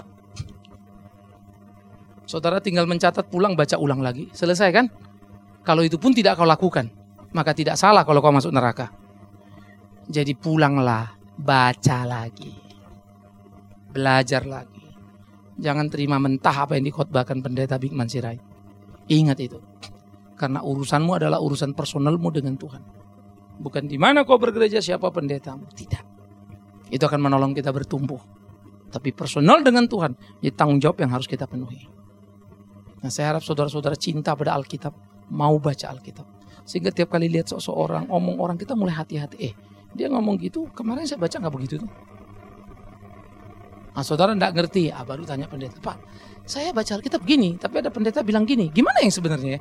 Saudara tinggal mencatat, pulang baca ulang lagi. Selesai kan? Kalau itu pun tidak kau lakukan, maka tidak salah kalau kau masuk neraka. Jadi pulanglah, baca lagi. Belajar lagi. Jangan terima mentah apa yang dikhotbahkan pendeta Bigman Sirait. Ingat itu. Karena urusanmu adalah urusan personalmu dengan Tuhan. Bukan di mana kau bergereja, siapa pendetamu. Tidak. Itu akan menolong kita bertumbuh. Tapi personal dengan Tuhan, jadi tanggung jawab yang harus kita penuhi. Nah, saya harap saudara-saudara cinta pada Alkitab, mau baca Alkitab. Sehingga tiap kali lihat seseorang, omong orang, kita mulai hati-hati. Eh, dia ngomong gitu, kemarin saya baca nggak begitu tuh. Nah, saudara nggak ngerti, ah, baru tanya pendeta, Pak, saya baca Alkitab gini, tapi ada pendeta bilang gini, gimana yang sebenarnya?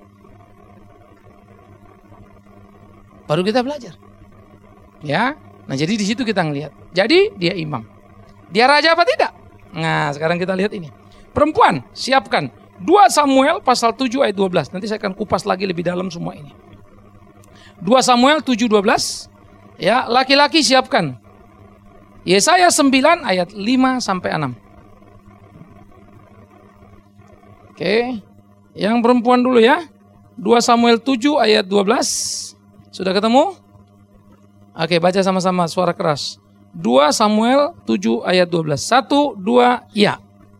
Baru kita belajar. Ya, nah jadi di situ kita ngelihat. Jadi dia imam. Dia raja apa tidak? Nah, sekarang kita lihat ini. Perempuan, siapkan. dua Samuel pasal tujuh ayat dua belas. Nanti saya akan kupas lagi lebih dalam semua ini. dua Samuel tujuh dua belas. Ya, laki-laki siapkan. Yesaya sembilan ayat lima sampai enam. Oke. Yang perempuan dulu ya. dua Samuel tujuh ayat dua belas. Sudah ketemu? Oke, baca sama-sama suara keras. dua Samuel tujuh ayat dua belas. satu, dua, ya.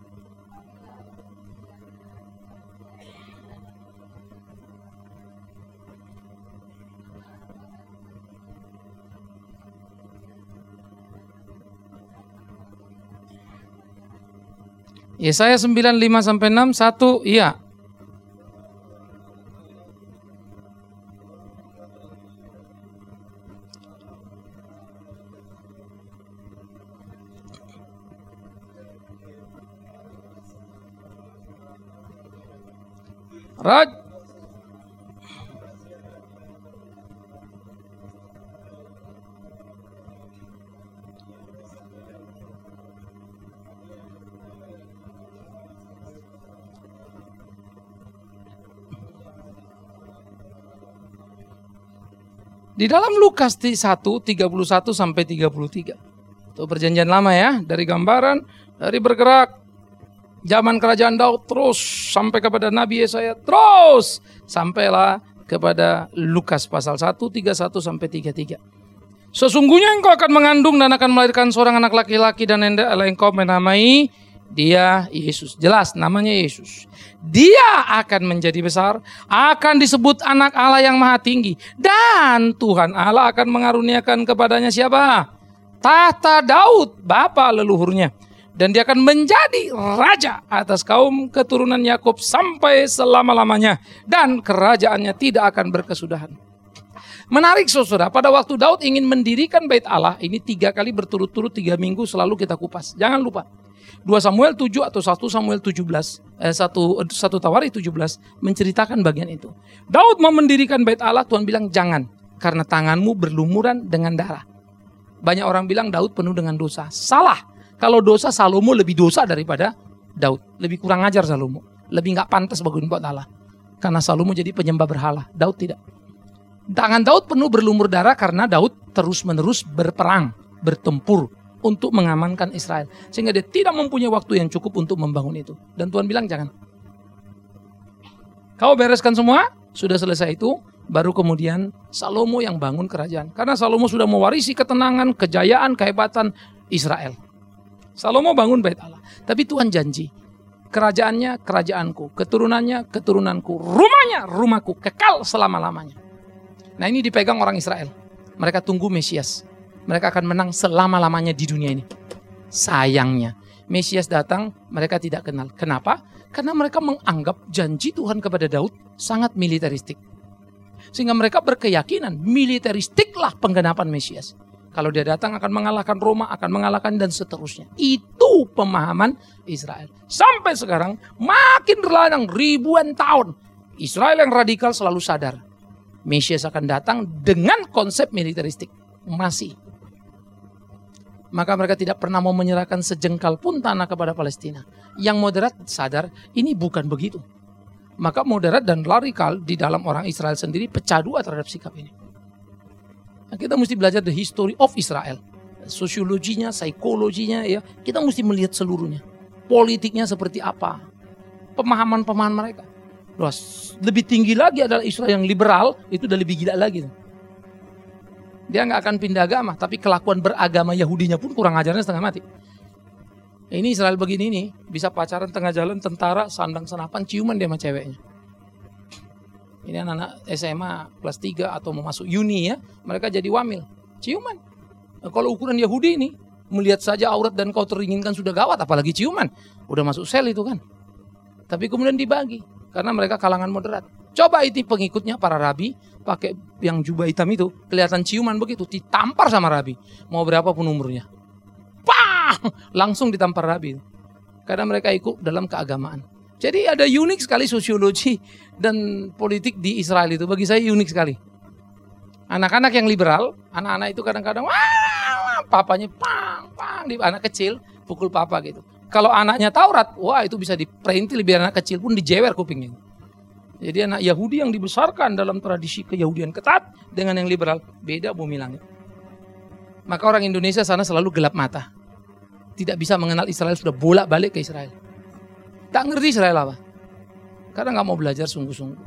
Yesaya sembilan, lima sampai enam. satu, iya. Raj di dalam Lukas satu, tiga puluh satu sampai tiga puluh tiga. Itu perjanjian lama ya, dari gambaran, dari bergerak zaman kerajaan Daud terus sampai kepada Nabi Yesaya, terus sampailah kepada Lukas pasal satu, tiga puluh satu sampai tiga puluh tiga. Sesungguhnya engkau akan mengandung dan akan melahirkan seorang anak laki-laki dan hendaklah engkau menamai dia Yesus. Jelas namanya Yesus. Dia akan menjadi besar, akan disebut anak Allah yang maha tinggi. Dan Tuhan Allah akan mengaruniakan kepadanya siapa? Tahta Daud, bapa leluhurnya. Dan dia akan menjadi raja atas kaum keturunan Yakub sampai selama-lamanya. Dan kerajaannya tidak akan berkesudahan. Menarik saudara, pada waktu Daud ingin mendirikan bait Allah, ini tiga kali berturut-turut tiga minggu selalu kita kupas. Jangan lupa. dua Samuel tujuh atau satu Samuel tujuh belas, eh, satu, satu Tawari tujuh belas menceritakan bagian itu. Daud mau mendirikan bait Allah, Tuhan bilang jangan. Karena tanganmu berlumuran dengan darah. Banyak orang bilang Daud penuh dengan dosa. Salah. Kalau dosa, Salomo lebih dosa daripada Daud. Lebih kurang ajar Salomo. Lebih gak pantas bagi buat Allah. Karena Salomo jadi penyembah berhala. Daud tidak. Tangan Daud penuh berlumur darah karena Daud terus-menerus berperang, bertempur untuk mengamankan Israel. Sehingga dia tidak mempunyai waktu yang cukup untuk membangun itu. Dan Tuhan bilang jangan. Kau bereskan semua, sudah selesai itu, baru kemudian Salomo yang bangun kerajaan. Karena Salomo sudah mewarisi ketenangan, kejayaan, kehebatan Israel. Salomo bangun bait Allah. Tapi Tuhan janji, kerajaannya kerajaanku, keturunannya keturunanku, rumahnya rumahku, kekal selama-lamanya. Nah ini dipegang orang Israel. Mereka tunggu Mesias. Mereka akan menang selama-lamanya di dunia ini. Sayangnya, Mesias datang, mereka tidak kenal. Kenapa? Karena mereka menganggap janji Tuhan kepada Daud sangat militeristik. Sehingga mereka berkeyakinan militeristiklah penggenapan Mesias. Kalau dia datang akan mengalahkan Roma, akan mengalahkan dan seterusnya. Itu pemahaman Israel. Sampai sekarang makin berlalang ribuan tahun. Israel yang radikal selalu sadar. Mesias akan datang dengan konsep militeristik. Masih. Maka mereka tidak pernah mau menyerahkan sejengkal pun tanah kepada Palestina. Yang moderat sadar ini bukan begitu. Maka moderat dan radikal di dalam orang Israel sendiri pecah dua terhadap sikap ini. Nah, kita mesti belajar the history of Israel. sosiologinya, psikologinya ya. Kita mesti melihat seluruhnya. Politiknya seperti apa? Pemahaman-pemahaman mereka. Luas. Lebih tinggi lagi adalah Israel yang liberal, itu udah lebih gila lagi. Dia nggak akan pindah agama, tapi kelakuan beragama Yahudinya pun kurang ajarnya setengah mati. Ini Israel begini nih, bisa pacaran tengah jalan, tentara, sandang senapan, ciuman dia sama ceweknya. Ini anak-anak S M A kelas tiga atau mau masuk uni ya, mereka jadi wamil, ciuman. Nah, kalau ukuran Yahudi ini, melihat saja aurat dan kau teringinkan sudah gawat, apalagi ciuman. Udah masuk sel itu kan. Tapi kemudian dibagi, karena mereka kalangan moderat. Coba itu pengikutnya para rabi, pakai yang jubah hitam itu, kelihatan ciuman begitu, ditampar sama rabi. Mau berapapun umurnya. Pah! Langsung ditampar rabi. Karena mereka ikut dalam keagamaan. Jadi ada unik sekali sosiologi dan politik di Israel itu. Bagi saya unik sekali. Anak-anak yang liberal, anak-anak itu kadang-kadang, wah, papanya pang, pang, di anak kecil, pukul papa gitu. Kalau anaknya Taurat, wah itu bisa diperintil biar anak kecil pun dijewer kupingnya. Jadi anak Yahudi yang dibesarkan dalam tradisi keyahudian ketat dengan yang liberal, beda bumi langit. Maka orang Indonesia sana selalu gelap mata. Tidak bisa mengenal Israel, sudah bolak-balik ke Israel. Tak ngerti Israel apa. Karena nggak mau belajar sungguh-sungguh.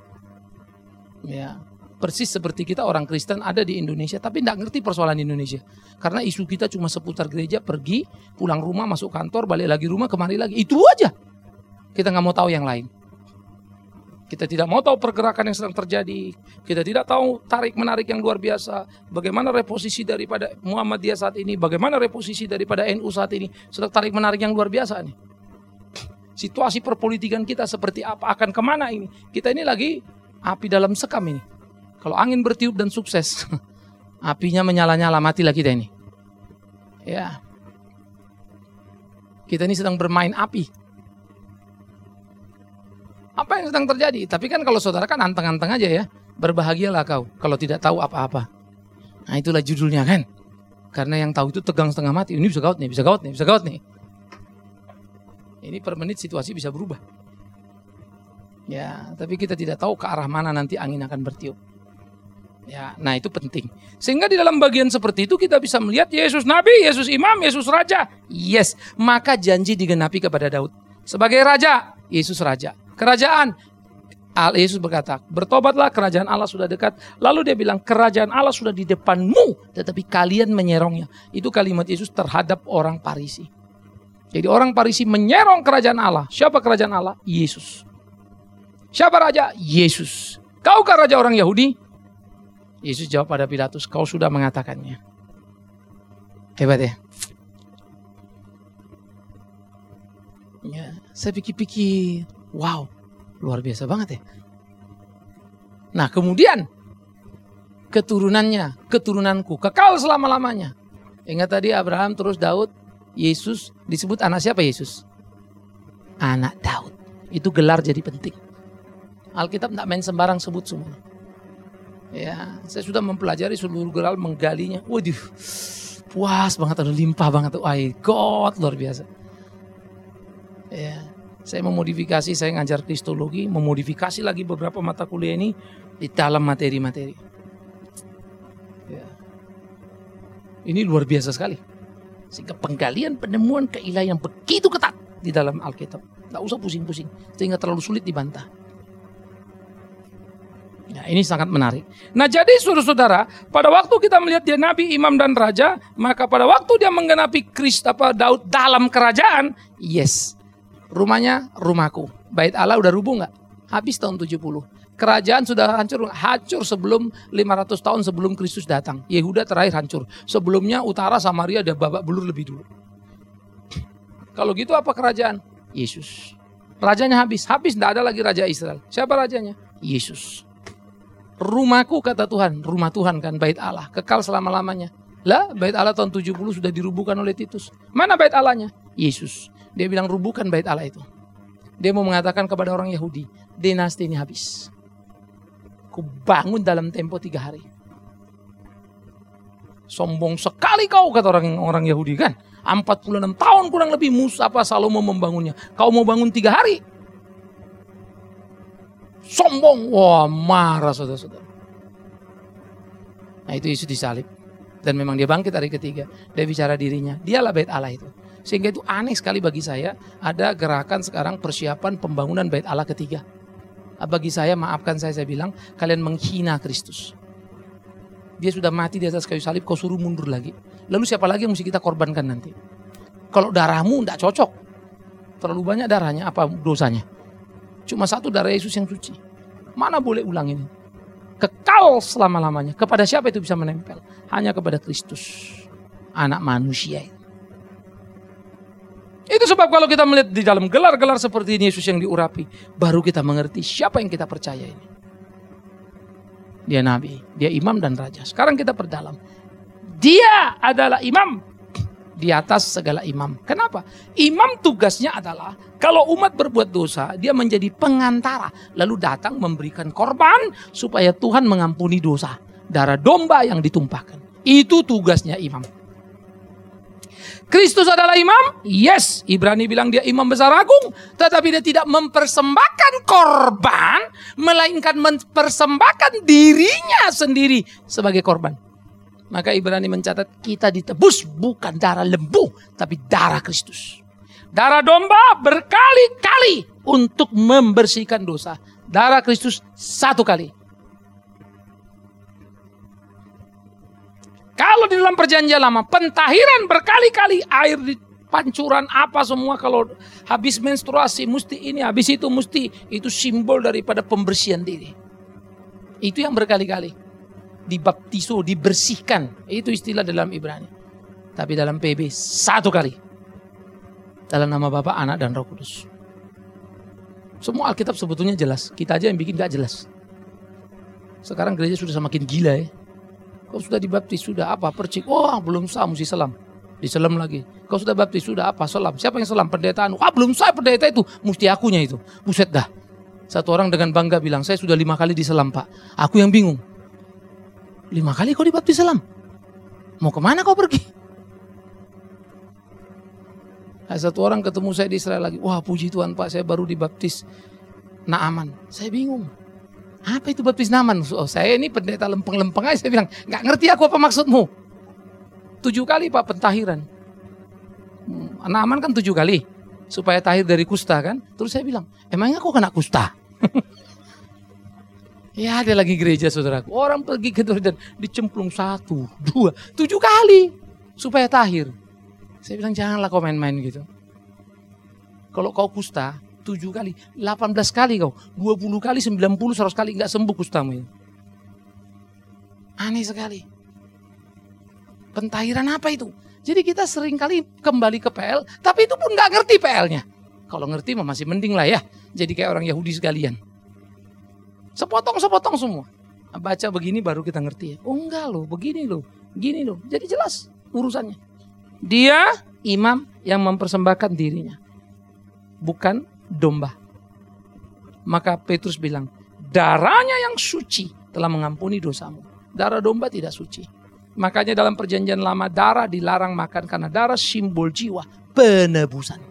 Ya, persis seperti kita orang Kristen ada di Indonesia, tapi nggak ngerti persoalan Indonesia. Karena isu kita cuma seputar gereja, pergi, pulang rumah, masuk kantor, balik lagi rumah, kemari lagi. Itu aja. Kita nggak mau tahu yang lain. Kita tidak mau tahu pergerakan yang sedang terjadi. Kita tidak tahu tarik-menarik yang luar biasa. Bagaimana reposisi daripada Muhammadiyah saat ini. Bagaimana reposisi daripada N U saat ini. Sedang tarik-menarik yang luar biasa nih. Situasi perpolitikan kita seperti apa. Akan kemana ini. Kita ini lagi api dalam sekam ini. Kalau angin bertiup dan sukses. Apinya menyala-nyala, matilah kita ini. Ya. Kita ini sedang bermain api. Apa yang sedang terjadi? Tapi kan kalau saudara kan anteng-anteng aja ya. Berbahagialah kau kalau tidak tahu apa-apa. Nah itulah judulnya kan. Karena yang tahu itu tegang setengah mati. Ini bisa gawat nih, bisa gawat nih, bisa gawat nih. Ini per menit situasi bisa berubah. Ya, tapi kita tidak tahu ke arah mana nanti angin akan bertiup. Ya, nah itu penting. Sehingga di dalam bagian seperti itu kita bisa melihat Yesus Nabi, Yesus Imam, Yesus Raja. Yes, maka janji digenapi kepada Daud. Sebagai Raja, Yesus Raja. Kerajaan, Yesus berkata, bertobatlah kerajaan Allah sudah dekat. Lalu dia bilang, kerajaan Allah sudah di depanmu, tetapi kalian menyerongnya. Itu kalimat Yesus terhadap orang Farisi. Jadi orang Farisi menyerong kerajaan Allah. Siapa kerajaan Allah? Yesus. Siapa raja? Yesus. Kaukah raja orang Yahudi? Yesus jawab pada Pilatus, kau sudah mengatakannya. Hebat ya? Ya, saya pikir-pikir, wow, luar biasa banget ya. Nah kemudian keturunannya, keturunanku kekal selama-lamanya. Ingat tadi Abraham, terus Daud, Yesus, disebut anak siapa Yesus? Anak Daud. Itu gelar jadi penting. Alkitab tidak main sembarang sebut semua. Ya, saya sudah mempelajari seluruh gelar, menggalinya. Waduh, puas banget, ada limpah banget. Oh my God, luar biasa. Ya, saya memodifikasi, saya ngajar kristologi, memodifikasi lagi beberapa mata kuliah ini di dalam materi-materi. Ya. Ini luar biasa sekali. Sehingga penggalian penemuan keilahian yang begitu ketat di dalam Alkitab. Tidak usah pusing-pusing, sehingga terlalu sulit dibantah. Ya, ini sangat menarik. Nah jadi saudara-saudara, pada waktu kita melihat dia nabi, imam dan raja, maka pada waktu dia menggenapi Kristus apa Daud dalam kerajaan, yes. Rumahnya rumahku. Bait Allah udah rubuh nggak? Habis tahun tujuh puluh. Kerajaan sudah hancur, hancur sebelum lima ratus tahun sebelum Kristus datang. Yehuda terakhir hancur. Sebelumnya utara Samaria ada babak belur lebih dulu. Kalau gitu apa kerajaan? Yesus. Rajanya habis, habis tidak ada lagi raja Israel. Siapa rajanya? Yesus. Rumahku kata Tuhan, rumah Tuhan kan bait Allah, kekal selama-lamanya. Lah bait Allah tahun tujuh puluh sudah dirubuhkan oleh Titus. Mana bait Allahnya? Yesus. Dia bilang rubuhkan bait Allah itu. Dia mau mengatakan kepada orang Yahudi, dinasti ini habis. Ku bangun dalam tempo tiga hari. Sombong sekali kau kata orang orang Yahudi kan. empat puluh enam tahun kurang lebih Musa apa Salomo membangunnya. Kau mau bangun tiga hari? Sombong. Wah marah saudara-saudara. Nah itu Yesus disalib. Dan memang dia bangkit hari ketiga. Dia bicara dirinya, dialah bait Allah itu. Sehingga itu aneh sekali bagi saya, ada gerakan sekarang persiapan pembangunan bait Allah ketiga. Bagi saya, maafkan saya, saya bilang, kalian menghina Kristus. Dia sudah mati di atas kayu salib, kau suruh mundur lagi. Lalu siapa lagi yang mesti kita korbankan nanti? Kalau darahmu tidak cocok, terlalu banyak darahnya, apa dosanya? Cuma satu darah Yesus yang suci. Mana boleh ulang ini? Kekal selama-lamanya. Kepada siapa itu bisa menempel? Hanya kepada Kristus, anak manusia itu. Itu sebab kalau kita melihat di dalam gelar-gelar seperti ini Yesus yang diurapi, baru kita mengerti siapa yang kita percaya ini. Dia nabi, dia imam dan raja. Sekarang kita perdalam. Dia adalah imam di atas segala imam. Kenapa? Imam tugasnya adalah kalau umat berbuat dosa, dia menjadi pengantara. Lalu datang memberikan korban supaya Tuhan mengampuni dosa. Darah domba yang ditumpahkan. Itu tugasnya imam. Kristus adalah imam? Yes. Ibrani bilang dia imam besar agung. Tetapi dia tidak mempersembahkan korban. Melainkan mempersembahkan dirinya sendiri sebagai korban. Maka Ibrani mencatat kita ditebus bukan darah lembu. Tapi darah Kristus. Darah domba berkali-kali untuk membersihkan dosa. Darah Kristus satu kali. Kalau di dalam perjanjian lama, pentahiran berkali-kali, air di pancuran apa semua, kalau habis menstruasi mesti ini, habis itu mesti, itu simbol daripada pembersihan diri. Itu yang berkali-kali. Dibaptiso, dibersihkan. Itu istilah dalam Ibrani. Tapi dalam P B, satu kali. Dalam nama Bapa, Anak, dan Roh Kudus. Semua Alkitab sebetulnya jelas. Kita aja yang bikin gak jelas. Sekarang gereja sudah semakin gila ya. Kau sudah dibaptis, sudah apa? Percik. Oh, belum sah, mesti selam. Diselam lagi. Kau sudah baptis, sudah apa? Selam. Siapa yang selam? Pendetaan. Ah, belum sah pendeta itu. Mesti akunya itu. Buset dah. Satu orang dengan bangga bilang, saya sudah lima kali diselam, Pak. Aku yang bingung. Lima kali kau dibaptis selam? Mau kemana kau pergi? Satu orang ketemu saya di Israel lagi. Wah, puji Tuhan, Pak. Saya baru dibaptis Naaman. Saya bingung. Apa itu baptis Naaman? Oh, saya ini pendeta lempeng-lempeng aja. Saya bilang, gak ngerti aku apa maksudmu. Tujuh kali Pak pentahiran. Naaman kan tujuh kali. Supaya tahir dari kusta kan. Terus saya bilang, emangnya kok kena kusta? Ya ada lagi gereja saudaraku. Orang pergi ke dan dicemplung satu, dua, tujuh kali. Supaya tahir. Saya bilang, janganlah kau main-main gitu. Kalau kau kusta, tujuh kali, delapan belas kali kau, dua puluh kali, sembilan puluh, seratus kali nggak sembuh kustamu ini. Aneh sekali. Pentahiran apa itu? Jadi kita sering kali kembali ke P L, tapi itu pun nggak ngerti P L-nya. Kalau ngerti mah masih mending lah ya. Jadi kayak orang Yahudi sekalian. Sepotong-sepotong semua. Baca begini baru kita ngerti ya. Oh enggak loh, begini loh, gini loh. Jadi jelas urusannya. Dia imam yang mempersembahkan dirinya. Bukan domba. Maka Petrus bilang, darahnya yang suci telah mengampuni dosamu. Darah domba tidak suci. Makanya dalam perjanjian lama darah dilarang makan karena darah simbol jiwa penebusan.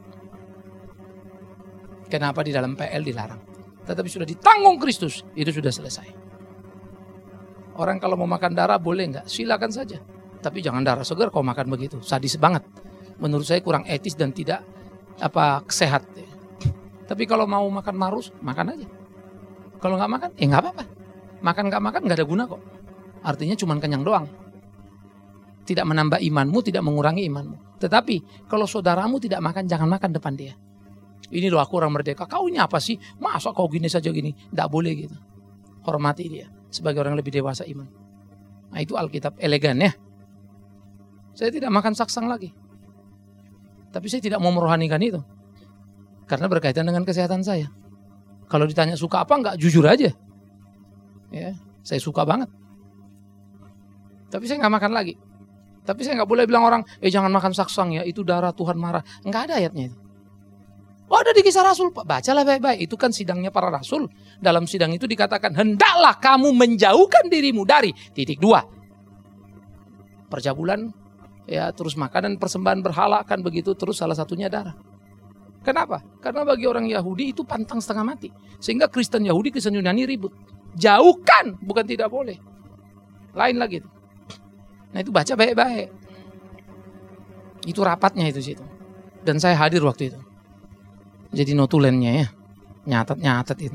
Kenapa di dalam P L dilarang? Tetapi sudah ditanggung Kristus, itu sudah selesai. Orang kalau mau makan darah boleh enggak? Silakan saja. Tapi jangan darah segar kau makan begitu. Sadis banget. Menurut saya kurang etis dan tidak apa sehat. Tapi kalau mau makan marus, makan aja. Kalau nggak makan, ya nggak apa-apa. Makan nggak makan nggak ada guna kok. Artinya cuma kenyang doang. Tidak menambah imanmu, tidak mengurangi imanmu. Tetapi kalau saudaramu tidak makan, jangan makan depan dia. Ini loh aku orang merdeka. Kau ini apa sih? Masa kau gini saja gini? Nggak boleh gitu. Hormati dia sebagai orang lebih dewasa iman. Nah itu Alkitab elegan ya. Saya tidak makan saksang lagi. Tapi saya tidak mau merohanikan itu. Karena berkaitan dengan kesehatan saya. Kalau ditanya suka apa, enggak jujur aja. Ya, saya suka banget. Tapi saya enggak makan lagi. Tapi saya enggak boleh bilang orang, eh jangan makan saksang ya, itu darah Tuhan marah. Enggak ada ayatnya itu. Oh ada di Kisah Rasul, Pak. Bacalah baik-baik. Itu kan sidangnya para rasul. Dalam sidang itu dikatakan, hendaklah kamu menjauhkan dirimu dari titik dua. Perjabulan, ya terus makanan persembahan berhala kan begitu, terus salah satunya darah. Kenapa? Karena bagi orang Yahudi itu pantang setengah mati. Sehingga Kristen Yahudi, Kristen Yunani ribut. Jauhkan, bukan tidak boleh. Lain lagi. Nah itu baca baik-baik. Itu rapatnya itu situ. Dan saya hadir waktu itu. Jadi notulennya ya. Nyatat-nyatat itu.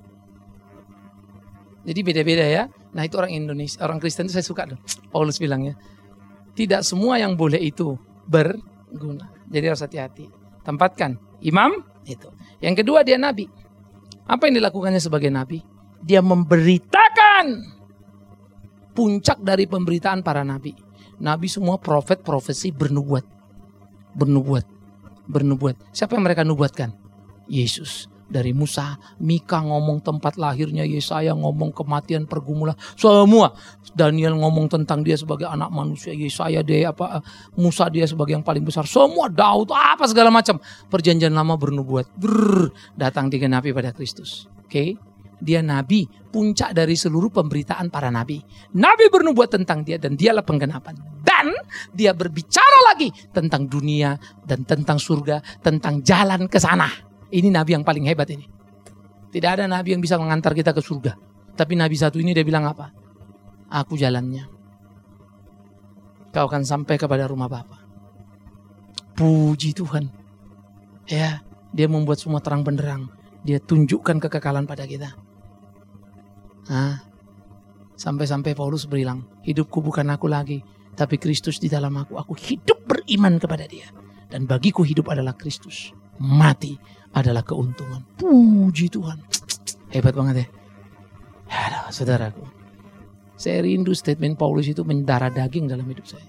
Jadi beda-beda ya. Nah itu orang Indonesia, orang Kristen itu saya suka tuh. Paulus bilang ya. Tidak semua yang boleh itu berguna. Jadi harus hati-hati. Tempatkan imam itu. Yang kedua dia nabi. Apa yang dilakukannya sebagai nabi? Dia memberitakan puncak dari pemberitaan para nabi. Nabi semua profet, profesi, bernubuat. Bernubuat. Bernubuat. Siapa yang mereka nubuatkan? Yesus. Dari Musa, Mika ngomong tempat lahirnya, Yesaya ngomong kematian pergumulan, semua. Daniel ngomong tentang dia sebagai anak manusia, Yesaya dia apa, Musa dia sebagai yang paling besar, semua Daud apa segala macam. Perjanjian lama bernubuat, brrr, datang digenapi pada Kristus. Oke, okay? Dia nabi, puncak dari seluruh pemberitaan para nabi. Nabi bernubuat tentang dia dan dialah penggenapan. Dan dia berbicara lagi tentang dunia dan tentang surga, tentang jalan ke sana. Ini nabi yang paling hebat ini. Tidak ada nabi yang bisa mengantar kita ke surga. Tapi nabi satu ini dia bilang apa? Aku jalannya. Kau akan sampai kepada rumah Bapa. Puji Tuhan. Ya, dia membuat semua terang benderang. Dia tunjukkan kekekalan pada kita. Nah, sampai-sampai Paulus bilang, hidupku bukan aku lagi, tapi Kristus di dalam aku. Aku hidup beriman kepada dia. Dan bagiku hidup adalah Kristus. Mati adalah keuntungan. Puji Tuhan. Hebat banget ya. Aduh, saudaraku. Saya rindu statement Paulus itu mendarah daging dalam hidup saya.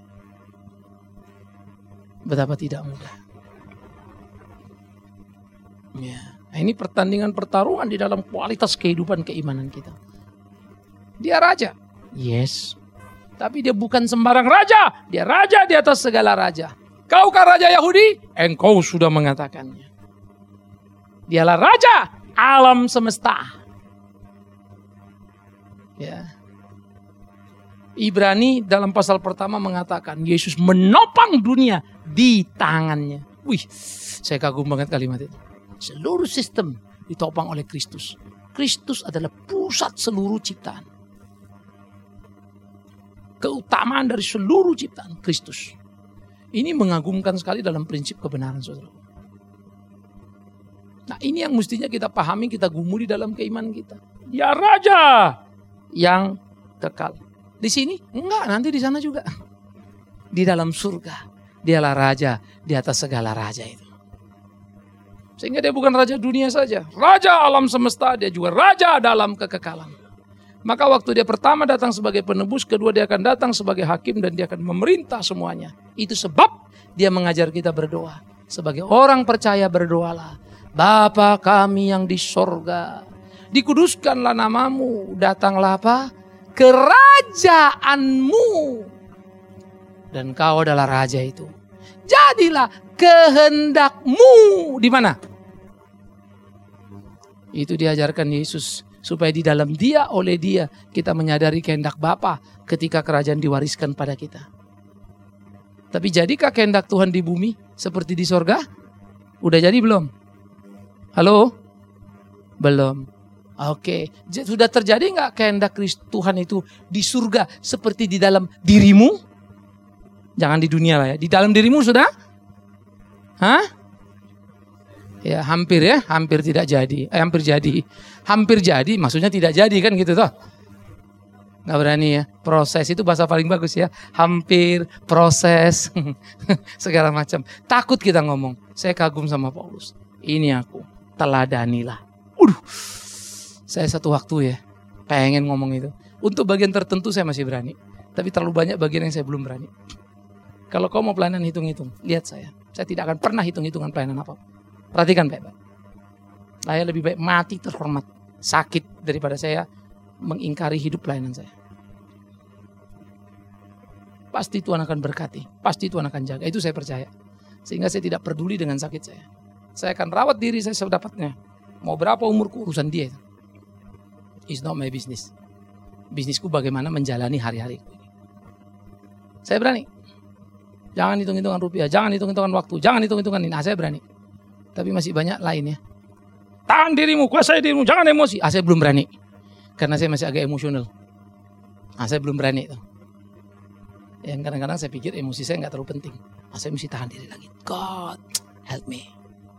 Betapa tidak mudah. Ya. Nah, ini pertandingan pertarungan di dalam kualitas kehidupan keimanan kita. Dia raja. Yes. Tapi dia bukan sembarang raja. Dia raja di atas segala raja. Kau kan raja Yahudi? Engkau sudah mengatakannya. Dialah raja alam semesta. Ya. Ibrani dalam pasal pertama mengatakan Yesus menopang dunia di tangannya. Wih, saya kagum banget kalimat itu. Seluruh sistem ditopang oleh Kristus. Kristus adalah pusat seluruh ciptaan. Keutamaan dari seluruh ciptaan Kristus. Ini mengagumkan sekali dalam prinsip kebenaran, saudara. Nah, ini yang mestinya kita pahami, kita gumuli dalam keimanan kita. Dia raja yang kekal. Di sini? Enggak, nanti di sana juga. Di dalam surga. Dialah raja di atas segala raja itu. Sehingga dia bukan raja dunia saja. Raja alam semesta, dia juga raja dalam kekekalan. Maka waktu dia pertama datang sebagai penebus, kedua dia akan datang sebagai hakim dan dia akan memerintah semuanya. Itu sebab dia mengajar kita berdoa. Sebagai orang percaya berdoalah. Bapa kami yang di sorga, dikuduskanlah namamu, datanglah apa? Kerajaanmu. Dan kau adalah raja itu. Jadilah kehendakmu. Di mana? Itu diajarkan Yesus. Supaya di dalam dia, oleh dia, kita menyadari kehendak Bapa ketika kerajaan diwariskan pada kita. Tapi jadikah kehendak Tuhan di bumi seperti di sorga? Udah jadi belum? Halo? Belum. Oke. Sudah terjadi nggak kehendak Tuhan itu di surga seperti di dalam dirimu? Jangan di dunia lah ya. Di dalam dirimu sudah? Hah? Ya hampir ya, hampir tidak jadi, eh, hampir jadi, hampir jadi, maksudnya tidak jadi kan gitu toh? Nggak berani ya, proses itu bahasa paling bagus ya, hampir, proses, segala macam. Takut kita ngomong, saya kagum sama Paulus, ini aku, teladanilah. Udah, saya satu waktu ya, pengen ngomong itu. Untuk bagian tertentu saya masih berani, tapi terlalu banyak bagian yang saya belum berani. Kalau kau mau pelayanan hitung-hitung, lihat saya, saya tidak akan pernah hitung-hitungan pelayanan apa. Perhatikan baik-baik. Saya lebih baik mati terhormat, sakit daripada saya mengingkari hidup pelayanan saya. Pasti Tuhan akan berkati, pasti Tuhan akan jaga. Itu saya percaya. Sehingga saya tidak peduli dengan sakit saya. Saya akan rawat diri saya sedapatnya. Mau berapa umurku, urusan dia. It's not my business. Bisnisku bagaimana menjalani hari-hari. Saya berani. Jangan hitung-hitungan rupiah, jangan hitung-hitungan waktu, jangan hitung-hitungan ini. Nah, saya berani. Tapi masih banyak lainnya. Tahan dirimu, kuasai dirimu, jangan emosi. Ah, saya belum berani. Karena saya masih agak emosional. Ah, saya belum berani itu. Yang kadang-kadang saya pikir emosi saya nggak terlalu penting. Nah, saya mesti tahan diri lagi. God help me.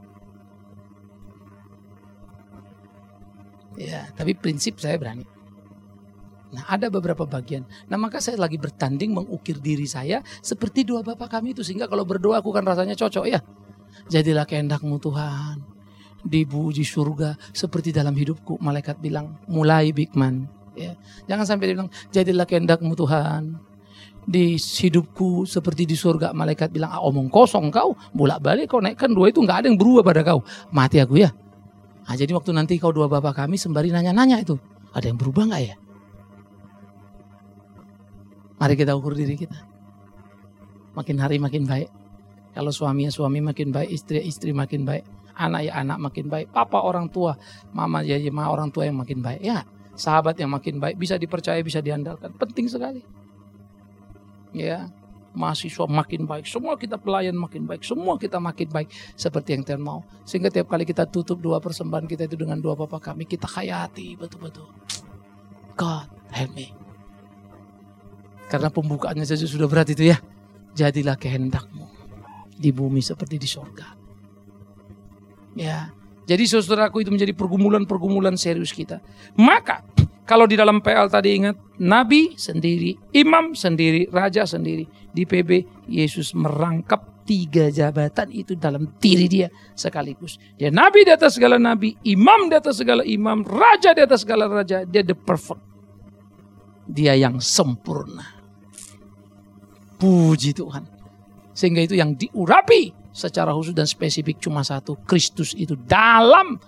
Ya, tapi prinsip saya berani. Nah, ada beberapa bagian. Nah, maka saya lagi bertanding mengukir diri saya seperti doa Bapa kami itu. Sehingga kalau berdoa aku kan rasanya cocok ya. Jadilah kehendak-Mu Tuhan. Di di surga seperti dalam hidupku. Malaikat bilang, mulai big man. Ya. Jangan sampai dia bilang, jadilah kehendak-Mu Tuhan. Di hidupku seperti di surga. Malaikat bilang, ah, omong kosong kau. Bolak-balik kau naikkan dua itu nggak ada yang berubah pada kau. Mati aku ya. Nah, jadi waktu nanti kau doa Bapa kami sembari nanya-nanya itu. Ada yang berubah nggak ya? Mari kita ukur diri kita. Makin hari makin baik. Kalau suami ya suami makin baik, istri ya istri makin baik. Anak ya anak makin baik. Papa orang tua, mama ya ya mama orang tua yang makin baik. Ya, sahabat yang makin baik. Bisa dipercaya, bisa diandalkan. Penting sekali. Ya, mahasiswa makin baik. Semua kita pelayan makin baik. Semua kita makin baik. Seperti yang Tuhan mau. Sehingga tiap kali kita tutup doa persembahan kita itu dengan doa Bapa kami. Kita hayati betul-betul. God help me. Karena pembukaannya saja sudah berat itu ya. Jadilah kehendak-Mu di bumi seperti di surga. Ya. Jadi saudaraku itu menjadi pergumulan-pergumulan serius kita. Maka kalau di dalam P L tadi ingat, nabi sendiri, imam sendiri, raja sendiri. Di P B Yesus merangkap tiga jabatan itu dalam diri dia sekaligus. Dia nabi di atas segala nabi, imam di atas segala imam, raja di atas segala raja. Dia the perfect. Dia yang sempurna. Puji Tuhan. Sehingga itu yang diurapi secara khusus dan spesifik cuma satu. Kristus itu dalam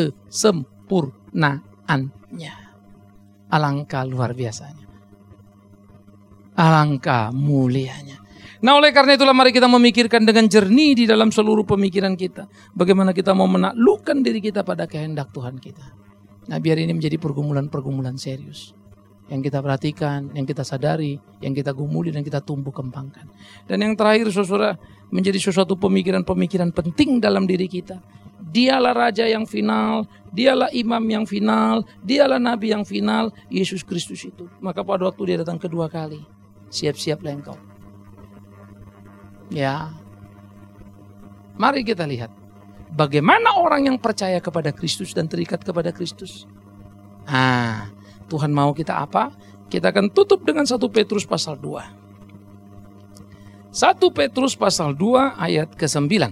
kesempurnaannya. Alangkah luar biasanya. Alangkah mulianya. Nah, oleh karena itulah mari kita memikirkan dengan jernih di dalam seluruh pemikiran kita. Bagaimana kita mau menaklukkan diri kita pada kehendak Tuhan kita. Nah, biar ini menjadi pergumulan-pergumulan serius. Yang kita perhatikan, yang kita sadari, yang kita gumuli dan kita tumbuh kembangkan. Dan yang terakhir saudara, menjadi sesuatu pemikiran-pemikiran penting dalam diri kita. Dialah raja yang final, dialah imam yang final, dialah nabi yang final, Yesus Kristus itu. Maka pada waktu dia datang kedua kali, siap-siaplah engkau. Ya. Mari kita lihat bagaimana orang yang percaya kepada Kristus dan terikat kepada Kristus. Ah, Tuhan mau kita apa? Kita akan tutup dengan satu Petrus pasal dua. satu Petrus pasal dua ayat kesembilan.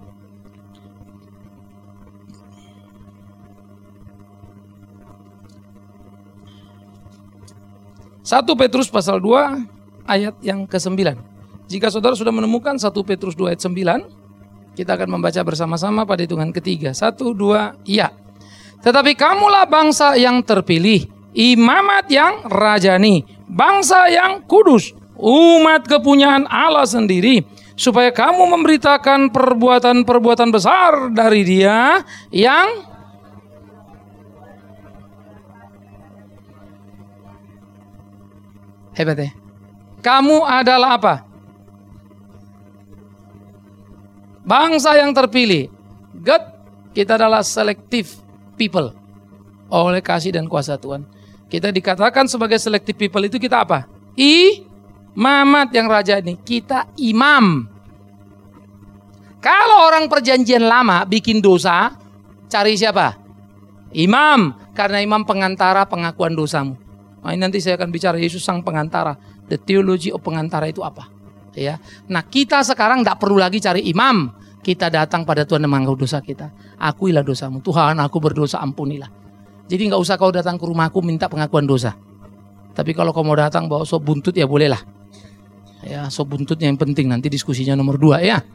satu Petrus pasal dua ayat yang kesembilan. Jika saudara sudah menemukan satu Petrus dua ayat sembilan, kita akan membaca bersama-sama pada hitungan ketiga. satu, dua, iya. Tetapi kamulah bangsa yang terpilih, imamat yang rajani, bangsa yang kudus, umat kepunyaan Allah sendiri, supaya kamu memberitakan perbuatan-perbuatan besar dari Dia yang hebat ya. Kamu adalah apa? Bangsa yang terpilih. God, kita adalah selective people oleh kasih dan kuasa Tuhan. Kita dikatakan sebagai selective people itu kita apa? Imamat yang raja ini. Kita imam. Kalau orang perjanjian lama bikin dosa, cari siapa? Imam. Karena imam pengantara pengakuan dosamu. Nah, ini nanti saya akan bicara Yesus sang pengantara. The theology of pengantara itu apa? Ya. Nah, kita sekarang tidak perlu lagi cari imam. Kita datang pada Tuhan dan mengaku dosa kita. Akuilah dosamu. Tuhan, aku berdosa, ampunilah. Jadi nggak usah kau datang ke rumahku minta pengakuan dosa. Tapi kalau kau mau datang bawa sop buntut ya bolehlah. Ya, sop buntutnya yang penting, nanti diskusinya nomor dua ya.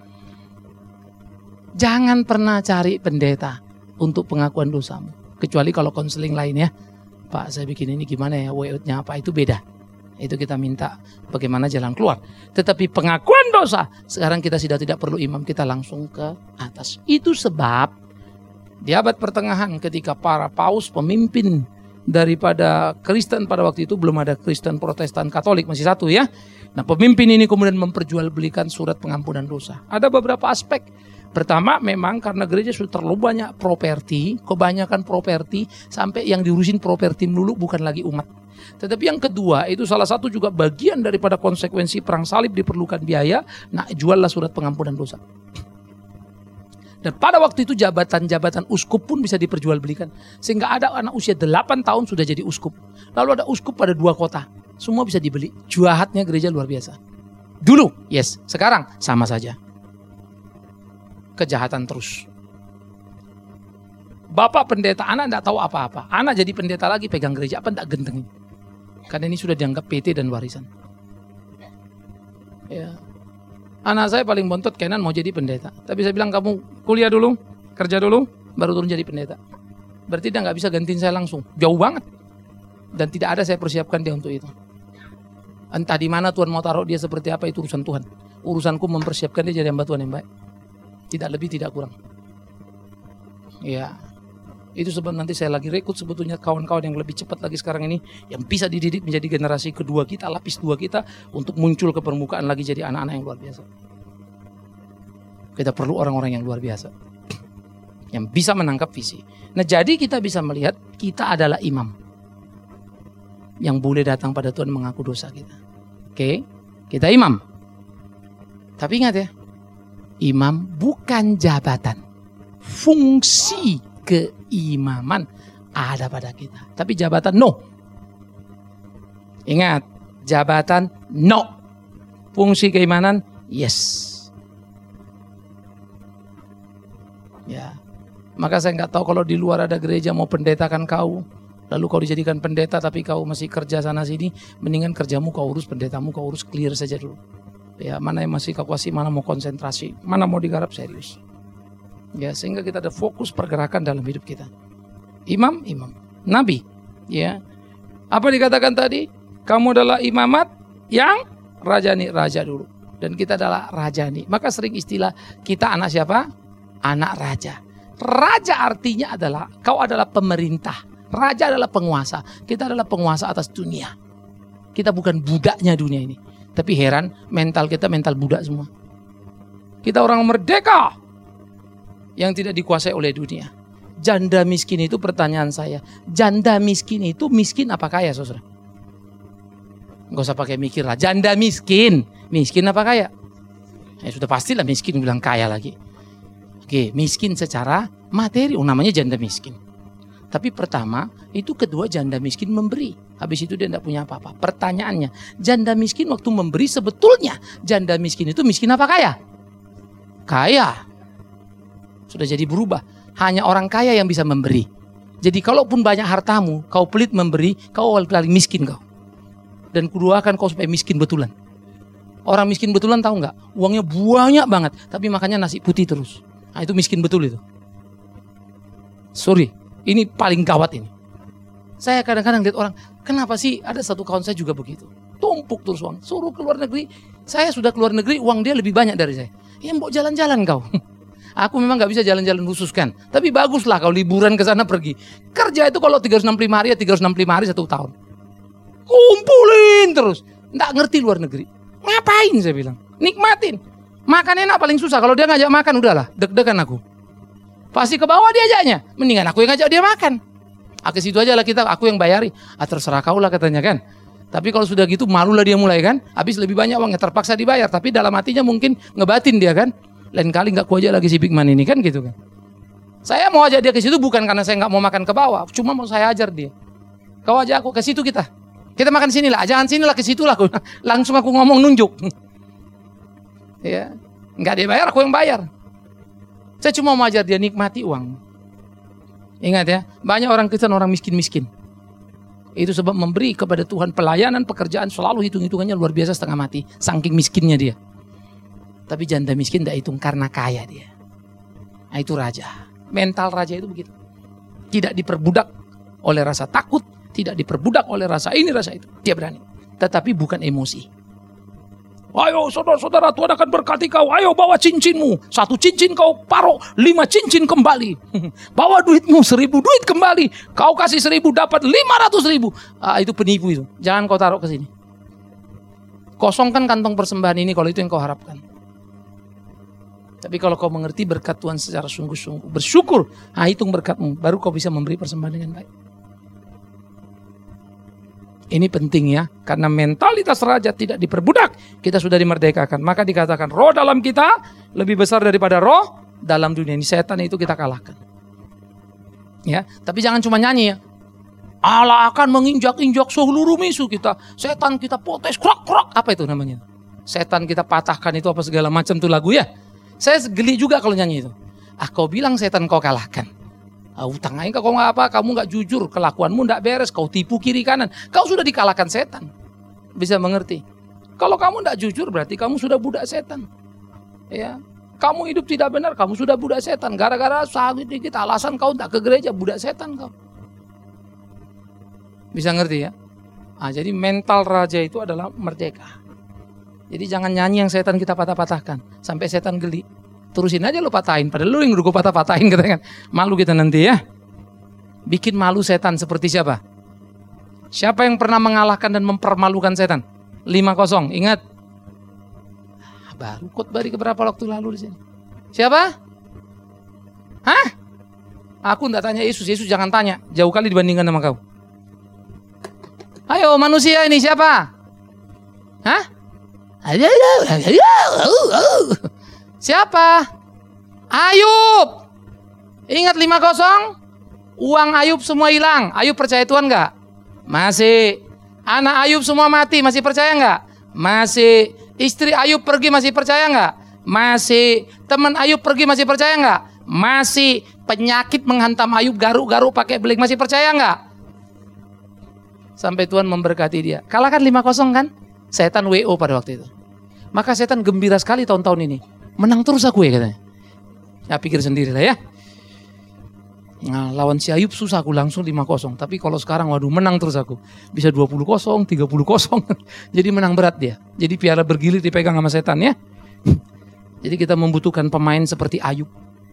Jangan pernah cari pendeta untuk pengakuan dosamu. Kecuali kalau konseling lain ya. Pak, saya bikin ini gimana ya, way out-nya apa, itu beda. Itu kita minta bagaimana jalan keluar. Tetapi pengakuan dosa, sekarang kita sudah tidak perlu imam, kita langsung ke atas. Itu sebab di abad pertengahan ketika para paus pemimpin daripada Kristen pada waktu itu, belum ada Kristen Protestan Katolik, masih satu ya. Nah, pemimpin ini kemudian memperjualbelikan surat pengampunan dosa. Ada beberapa aspek. Pertama, memang karena gereja sudah terlalu banyak properti, kebanyakan properti, sampai yang diurusin properti melulu bukan lagi umat. Tetapi yang kedua, itu salah satu juga bagian daripada konsekuensi perang salib, diperlukan biaya. Nah, juallah surat pengampunan dosa. Dan pada waktu itu jabatan-jabatan uskup pun bisa diperjualbelikan. Sehingga ada anak usia delapan tahun sudah jadi uskup. Lalu ada uskup pada dua kota. Semua bisa dibeli. Jahatnya gereja luar biasa. Dulu, yes. Sekarang, sama saja. Kejahatan terus. Bapak pendeta, anak tidak tahu apa-apa. Anak jadi pendeta lagi pegang gereja, apa tidak genteng. Karena ini sudah dianggap P T dan warisan. Ya. Anak saya paling bontot, Kenan mau jadi pendeta. Tapi saya bilang, kamu kuliah dulu, kerja dulu, baru turun jadi pendeta. Berarti dia nggak bisa gantiin saya langsung. Jauh banget. Dan tidak ada saya persiapkan dia untuk itu. Entah di mana Tuhan mau taruh dia seperti apa, itu urusan Tuhan. Urusanku mempersiapkan dia jadi hamba Tuhan yang baik. Tidak lebih, tidak kurang. Ya, itu sebab nanti saya lagi rekrut sebetulnya kawan-kawan yang lebih cepat lagi sekarang ini, yang bisa dididik menjadi generasi kedua kita, lapis dua kita, untuk muncul ke permukaan lagi jadi anak-anak yang luar biasa. Kita perlu orang-orang yang luar biasa, yang bisa menangkap visi. Nah, jadi kita bisa melihat kita adalah imam yang boleh datang pada Tuhan mengaku dosa kita. Oke, kita imam. Tapi ingat ya, imam bukan jabatan. Fungsi keimaman ada pada kita. Tapi jabatan no. Ingat, jabatan no. Fungsi keimanan yes. Ya. Maka saya nggak tahu kalau di luar ada gereja mau pendetakan kau, lalu kau dijadikan pendeta tapi kau masih kerja sana sini, mendingan kerjamu kau urus, pendetamu kau urus, clear saja dulu. Ya, mana yang masih kau kuasai, mana mau konsentrasi, mana mau digarap serius. Ya, sehingga kita ada fokus pergerakan dalam hidup kita. Imam, imam, nabi. Ya, apa dikatakan tadi? Kamu adalah imamat yang rajani, raja dulu. Dan kita adalah rajani. Maka sering istilah kita anak siapa? Anak raja. Raja artinya adalah kau adalah pemerintah. Raja adalah penguasa. Kita adalah penguasa atas dunia. Kita bukan budaknya dunia ini. Tapi heran, mental kita mental budak semua. Kita orang merdeka yang tidak dikuasai oleh dunia. Janda miskin itu, pertanyaan saya, janda miskin itu miskin apa kaya, saudara? Gak usah pakai mikir lah. Janda miskin, miskin apa kaya? Ya sudah pastilah miskin, bilang kaya lagi. Oke, miskin secara materi, oh, namanya janda miskin. Tapi pertama, itu kedua janda miskin memberi. Habis itu dia tidak punya apa-apa. Pertanyaannya, janda miskin waktu memberi sebetulnya janda miskin itu miskin apa kaya? Kaya. Sudah jadi berubah. Hanya orang kaya yang bisa memberi. Jadi kalaupun banyak hartamu, kau pelit memberi, kau paling miskin kau. Dan kudoakan kau supaya miskin betulan. Orang miskin betulan tahu nggak? Uangnya banyak banget, tapi makannya nasi putih terus. Nah, itu miskin betul itu. Sorry. Ini paling gawat ini. Saya kadang-kadang lihat orang, kenapa sih ada satu kawan saya juga begitu. Tumpuk terus uang. Suruh keluar negeri. Saya sudah keluar negeri, uang dia lebih banyak dari saya. Ya mau jalan-jalan kau. Aku memang gak bisa jalan-jalan khusus kan. Tapi baguslah kau liburan ke sana pergi. Kerja itu kalau tiga ratus enam puluh lima hari ya tiga ratus enam puluh lima hari satu tahun. Kumpulin terus. Nggak ngerti luar negeri. Ngapain saya bilang. Nikmatin. Makan enak paling susah. Kalau dia ngajak makan udahlah. Deg-degan aku. Pasti ke bawah diajaknya. Mendingan aku yang ngajak dia makan. Ah, ke situ aja lah kita, aku yang bayari. Ah, terserah kau lah katanya kan. Tapi kalau sudah gitu malulah dia mulai kan. Habis lebih banyak uangnya, terpaksa dibayar. Tapi dalam hatinya mungkin ngebatin dia kan. Lain kali nggak ku ajak lagi si Bigman ini kan gitu kan. Saya mau ajak dia ke situ bukan karena saya nggak mau makan ke bawah. Cuma mau saya ajar dia. Kau ajak aku ke situ kita. Kita makan sini lah. Jangan sini lah, ke situ lah. Langsung aku ngomong nunjuk. Ya, nggak dia bayar, aku yang bayar. Saya cuma mau ajar dia nikmati uang. Ingat ya, banyak orang Kristen orang miskin-miskin. Itu sebab memberi kepada Tuhan pelayanan, pekerjaan selalu hitung-hitungannya luar biasa setengah mati. Saking miskinnya dia. Tapi janda miskin tidak hitung karena kaya dia. Nah, itu raja. Mental raja itu begitu. Tidak diperbudak oleh rasa takut. Tidak diperbudak oleh rasa ini, rasa itu. Dia berani. Tetapi bukan emosi. Ayo saudara-saudara, Tuhan akan berkati kau. Ayo bawa cincinmu. Satu cincin kau paruh, lima cincin kembali. Bawa duitmu, seribu duit kembali. Kau kasih seribu dapat lima ratus ribu. Ah, itu penipu itu. Jangan kau taruh ke sini. Kosongkan kantong persembahan ini kalau itu yang kau harapkan. Tapi kalau kau mengerti berkat Tuhan secara sungguh-sungguh, bersyukur, ah, hitung berkatmu, baru kau bisa memberi persembahan dengan baik. Ini penting ya, karena mentalitas raja tidak diperbudak, kita sudah dimerdekakan. Maka dikatakan roh dalam kita lebih besar daripada roh dalam dunia ini. Setan itu kita kalahkan. Ya, tapi jangan cuma nyanyi ya. Allah akan menginjak-injak seluruh musuh kita. Setan kita potes, krok-krok. Apa itu namanya? Setan kita patahkan itu apa segala macam tuh lagu ya. Saya geli juga kalau nyanyi itu. Ah, kau bilang setan kau kalahkan. Ah, utang aja kau nggak apa, kamu nggak jujur, kelakuanmu nggak beres, kau tipu kiri kanan. Kau sudah dikalahkan setan. Bisa mengerti? Kalau kamu nggak jujur berarti kamu sudah budak setan. Ya, kamu hidup tidak benar, kamu sudah budak setan. Gara-gara sakit dikit alasan kau nggak ke gereja, budak setan kau. Bisa ngerti ya? Ah, jadi mental raja itu adalah merdeka. Jadi jangan nyanyi yang setan kita patah-patahkan sampai setan geli. Terusin aja lo patahin, padahal lo yang udah gue patah-patahin katanya kan. Malu kita nanti ya. Bikin malu setan seperti siapa? Siapa yang pernah mengalahkan dan mempermalukan setan? lima kosong, ingat. Baru khotbah di beberapa waktu lalu di sini. Siapa? Hah? Aku enggak tanya Yesus, Yesus jangan tanya. Jauh kali dibandingkan sama kau. Ayo manusia ini siapa? Hah? Siapa? Ayub. Ingat lima kosong? Uang Ayub semua hilang. Ayub percaya Tuhan enggak? Masih. Anak Ayub semua mati, masih percaya enggak? Masih. Istri Ayub pergi, masih percaya enggak? Masih. Teman Ayub pergi, masih percaya enggak? Masih. Penyakit menghantam Ayub, garuk-garuk pakai beling, masih percaya enggak? Sampai Tuhan memberkati dia. Kalahkan lima kosong kan? Setan W O pada waktu itu. Maka setan gembira sekali tahun-tahun ini. Menang terus aku ya katanya. Ya pikir sendiri lah ya. Nah, lawan si Ayub susah aku langsung lima kosong. Tapi kalau sekarang waduh menang terus aku. Bisa dua puluh kosong, tiga puluh kosong. Jadi menang berat dia. Jadi piala bergilir dipegang sama setan ya. Jadi kita membutuhkan pemain seperti Ayub.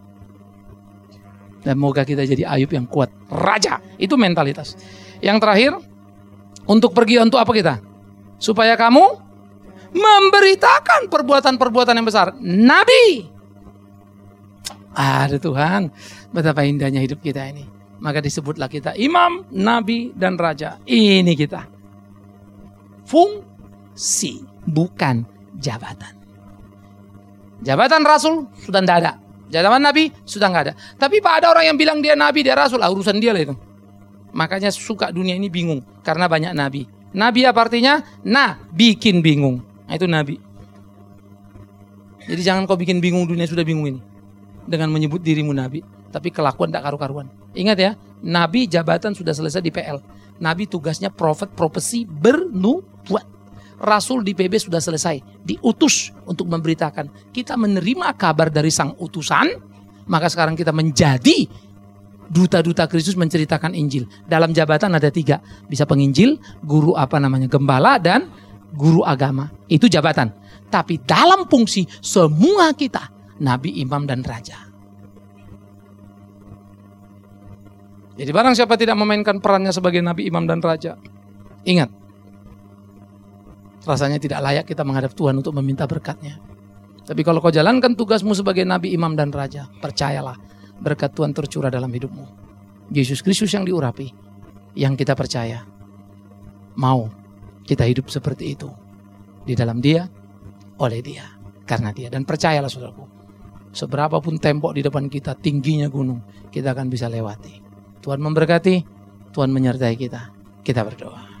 Dan moga kita jadi Ayub yang kuat. Raja. Itu mentalitas. Yang terakhir. Untuk pergi untuk apa kita? Supaya kamu memberitakan perbuatan-perbuatan yang besar. Nabi. Ada Tuhan. Betapa indahnya hidup kita ini. Maka disebutlah kita imam, nabi, dan raja. Ini kita. Fungsi, bukan jabatan. Jabatan rasul sudah tidak ada. Jabatan nabi sudah nggak ada. Tapi Pak ada orang yang bilang dia nabi, dia rasul. Ah, urusan dia lah itu. Makanya suka dunia ini bingung. Karena banyak nabi. Nabi apa artinya? Nah, bikin bingung. Nah, itu nabi. Jadi jangan kau bikin bingung dunia sudah bingung ini. Dengan menyebut dirimu nabi. Tapi kelakuan tak karu-karuan. Ingat ya, nabi jabatan sudah selesai di P L. Nabi tugasnya profet, profesi, bernubuat. Rasul di P B sudah selesai. Diutus untuk memberitakan. Kita menerima kabar dari sang utusan. Maka sekarang kita menjadi duta-duta Kristus menceritakan Injil. Dalam jabatan ada tiga. Bisa penginjil, guru apa namanya, gembala, dan guru agama. Itu jabatan. Tapi dalam fungsi semua kita, nabi, imam, dan raja. Jadi barang siapa tidak memainkan perannya sebagai nabi, imam, dan raja, ingat, rasanya tidak layak kita menghadap Tuhan untuk meminta berkatnya. Tapi kalau kau jalankan tugasmu sebagai nabi, imam, dan raja, percayalah, berkat Tuhan tercurah dalam hidupmu. Yesus Kristus yang diurapi, yang kita percaya, mau kita hidup seperti itu. Di dalam dia, oleh dia, karena dia. Dan percayalah saudaraku, seberapapun tembok di depan kita, tingginya gunung, kita akan bisa lewati. Tuhan memberkati, Tuhan menyertai kita. Kita berdoa.